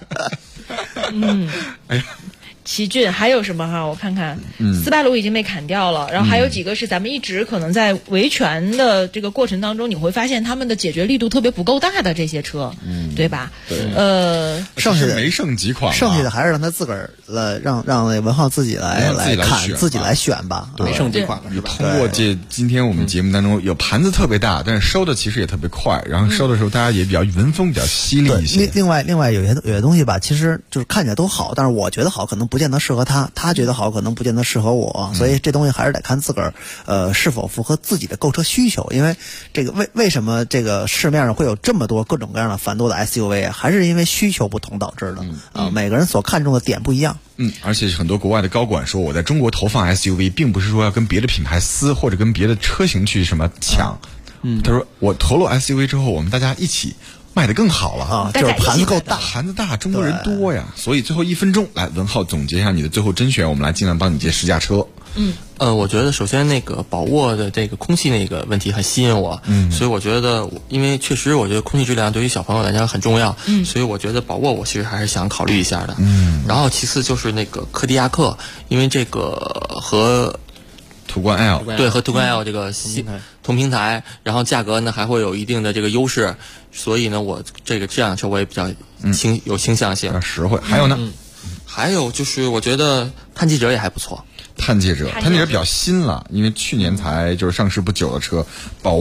哎呀。 奇骏还有什么哈？我看看，斯巴鲁已经被砍掉了，然后还有几个是咱们一直可能在维权的这个过程当中，你会发现他们的解决力度特别不够大的这些车，对吧？ 对， 剩下的没剩几款， 剩下的还是让他自个儿让那文浩自己来看，自己来选吧。 没剩几款了是吧？ 通过今天我们节目当中有盘子特别大，但是收的其实也特别快，然后收的时候大家也比较文风比较犀利一些。 另外有些东西吧，其实就是看起来都好，但是我觉得好可能不见得适合他觉得好可能不见得适合我，所以这东西还是得看自个儿是否符合自己的购车需求。因为这个为什么这个市面上会有这么多各种各样的繁多的 SUV 啊，还是因为需求不同导致的。每个人所看重的点不一样。 而且很多国外的高管说，我在中国投放 SUV 并不是说要跟别的品牌撕或者跟别的车型去什么抢。他说我投入 SUV 之后，我们大家一起卖得更好了啊，就是盘子够大， 盘子大，中国人多呀。所以最后1分钟，来文浩总结一下你的最后甄选，我们来尽量帮你接试驾车。 我觉得首先那个宝沃的这个空气那个问题很吸引我，所以我觉得，因为确实我觉得空气质量对于小朋友来讲很重要，所以我觉得宝沃我其实还是想考虑一下的。然后其次就是那个柯迪亚克，因为这个和途观 L 对和途观 L 这个同平台，然后价格呢还会有一定的这个优势，所以呢我这辆车我也比较有倾向性， 比较实惠。还有呢？ 还有就是我觉得探界者也还不错。 探界者比较新了，因为去年才就是上市不久的车。宝沃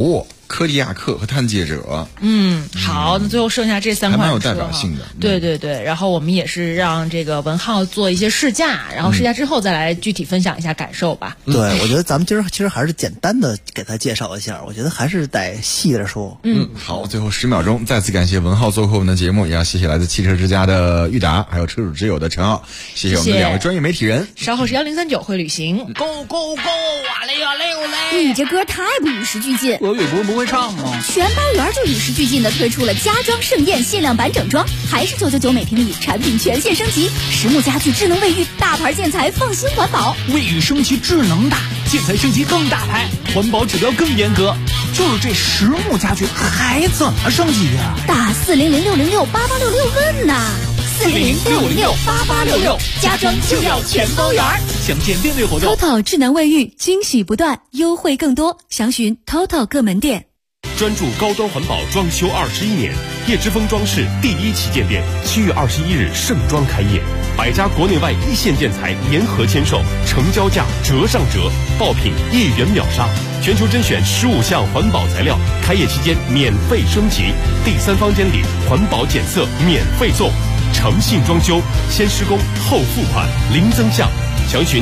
柯迪亚克和探界者。 好，那最后剩下这3款车还蛮有代表性的。 对，然后我们也是让这个文浩做一些试驾，然后试驾之后再来具体分享一下感受吧。 对，我觉得咱们今儿其实还是简单的给他介绍一下，我觉得还是得细着说。 好，最后10秒钟，再次感谢文浩做客我们的节目，也要谢谢来自汽车之家的裕达，还有车主之友的陈浩，谢谢我们的2位专业媒体人。 稍后是1039会旅行。 Go go go！ 哇嘞呀嘞呦嘞！ 你这歌太不与时俱进， 俄语不会唱吗？ 全包圆就与时俱进的推出了家装盛宴限量版整装，还是999每平米，产品全线升级，实木家具、智能卫浴，大牌建材，放心环保。 卫浴升级智能大，建材升级更大牌，环保指标更严格。就是这实木家具还怎么升级呀？ 打400-606-8866问呐！400-606-8866，家装就要全包圆。 详见店内活动。 TOTO 智能卫浴，惊喜不断，优惠更多，详询 TOTO 各门店。 专注高端环保装修21年，叶之峰装饰第1旗舰店7月21日盛装开业，100家国内外一线建材联合签售，成交价折上折，爆品1元秒杀，全球甄选15项环保材料，开业期间免费升级，第3方监理环保检测免费送，诚信装修，先施工后付款，零增项，详询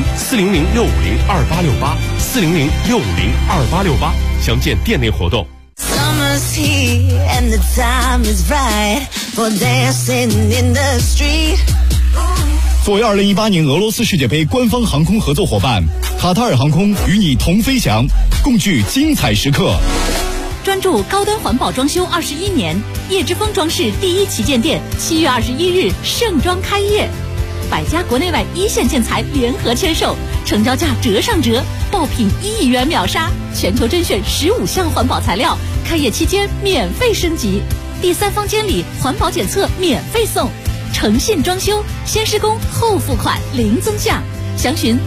400-650-2868，400-650-2868，详见店内活动。 Summer's here and the time is right for dancing in the street. 作为2018年俄罗斯世界杯官方航空合作伙伴，卡塔尔航空与你同飞翔，共聚精彩时刻。 专注高端环保装修21年，叶之峰装饰第1旗舰店7月21日盛装开业，100家国内外一线建材联合签售，成交价折上折，爆品1元秒杀，全球甄选15项环保材料，开业期间免费升级，第3方监理环保检测免费送，诚信装修，先施工后付款，零增项，详询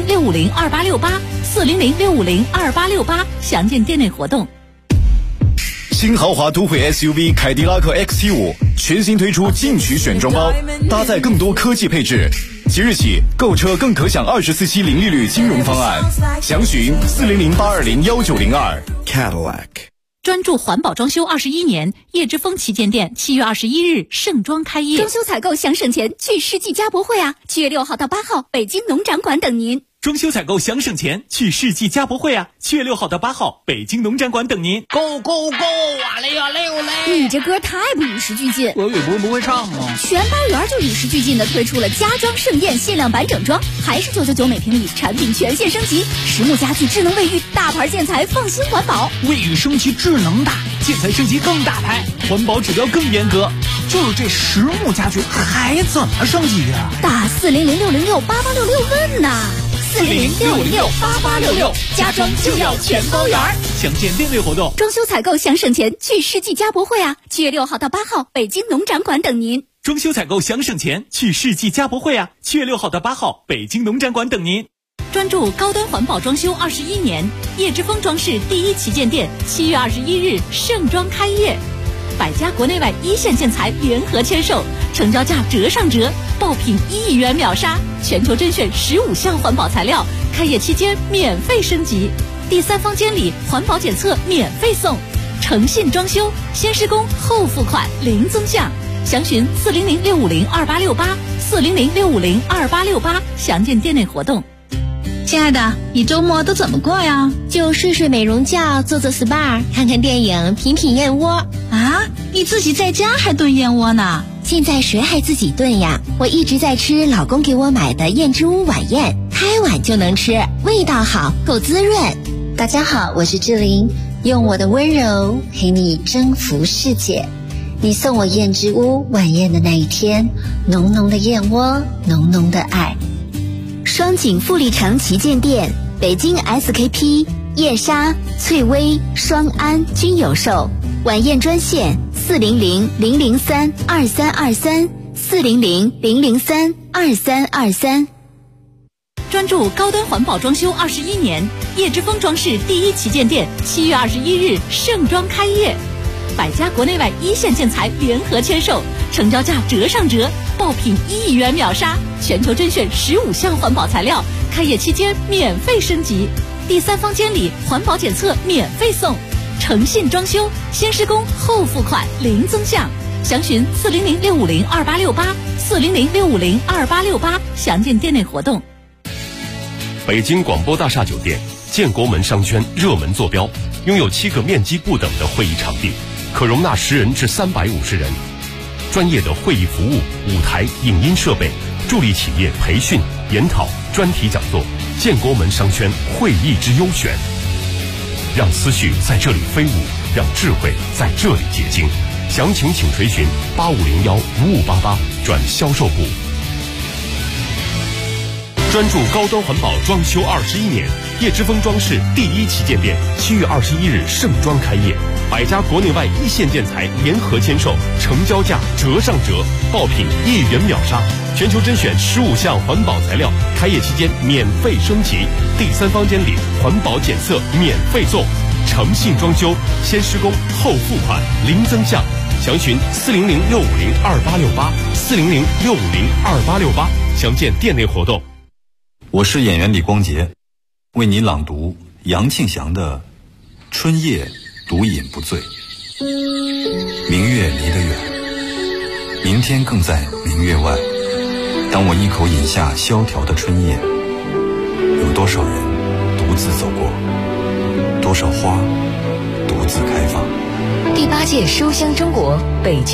400-650-2868，400-650-2868，详见店内活动。 新豪华都会 SUV 凯迪拉克 XT5 全新推出进取选装包，搭载更多科技配置。即日起购车更可享24期零利率金融方案，详询400-820-1902。 Cadillac。 专注环保装修21年，叶之峰旗舰店7月21日盛装开业。 装修采购想省钱，去世纪家博会啊！7月6号到8号，北京农展馆等您。 装修采购想省钱，去世纪家博会啊！7月6号到8号，北京农展馆等您。 Go go go！ 哇嘞呀嘞呦嘞！ 你这歌太不与时俱进， 俄语不会唱吗？ 全包圆就与时俱进的推出了家装盛宴限量版整装，还是999每平米，产品全线升级，实木家具、智能卫浴，大牌建材，放心环保。 卫浴升级智能大，建材升级更大牌，环保指标更严格。就是这实木家具还怎么升级呀？ 打400-606-8866问呐！400-606-8866，家装就要全包圆。 详见店内活动。 装修采购想省钱，去世纪家博会啊！7月6号到8号，北京农展馆等您。 装修采购想省钱，去世纪家博会啊！7月6号到8号，北京农展馆等您。 专注高端环保装修21年，叶之峰装饰第1旗舰店7月21日盛装开业，100家国内外一线建材联合签售，成交价折上折，爆品1元秒杀，全球甄选15项环保材料，开业期间免费升级，第3方监理环保检测免费送，诚信装修，先施工后付款，零增项，详询400-650-2868，400-650-2868，详见店内活动。 亲爱的，你周末都怎么过呀？ 就睡睡美容觉，做做 SPA， 看看电影，品品燕窝。 啊，你自己在家还炖燕窝呢？ 现在谁还自己炖呀？我一直在吃老公给我买的燕之屋晚宴，开碗就能吃，味道好，够滋润。大家好，我是志玲，用我的温柔陪你征服世界。你送我燕之屋晚宴的那一天，浓浓的燕窝，浓浓的爱。 双井富力城旗舰店，北京 SKP、燕莎、翠微、双安均有售。晚宴专线400-003-2323，400-003-2323。 专注高端环保装修21年，叶之峰装饰第1旗舰店7月21日盛装开业，100家国内外一线建材联合签售，成交价折上折，爆品1元秒杀，全球甄选15项环保材料，开业期间免费升级，第3方监理环保检测免费送， 诚信装修，先施工后付款零增项，详询400-650-2868，400-650-2868，详见店内活动。 北京广播大厦酒店建国门商圈热门坐标，拥有7个面积不等的会议场地，可容纳10人至350人。专业的会议服务、舞台、影音设备，助力企业培训、研讨、专题讲座。建国门商圈会议之优选，让思绪在这里飞舞，让智慧在这里结晶。详情请垂询8501-5588转销售部。专注高端环保装修21年，叶之峰装饰第1旗舰店7月21日盛装开业，100家国内外一线建材联合签售，成交价折上折，爆品1元秒杀，全球甄选15项环保材料，开业期间免费升级，第3方监理，环保检测免费送，诚信装修，先施工后付款零增项，详询400-650-2868，400-650-2868，详见店内活动。 我是演员李光洁，为你朗读杨庆祥的《春夜独饮不醉》。明月离得远，明天更在明月外。当我一口饮下萧条的春夜，有多少人独自走过，多少花独自开放。 第8届书香中国北京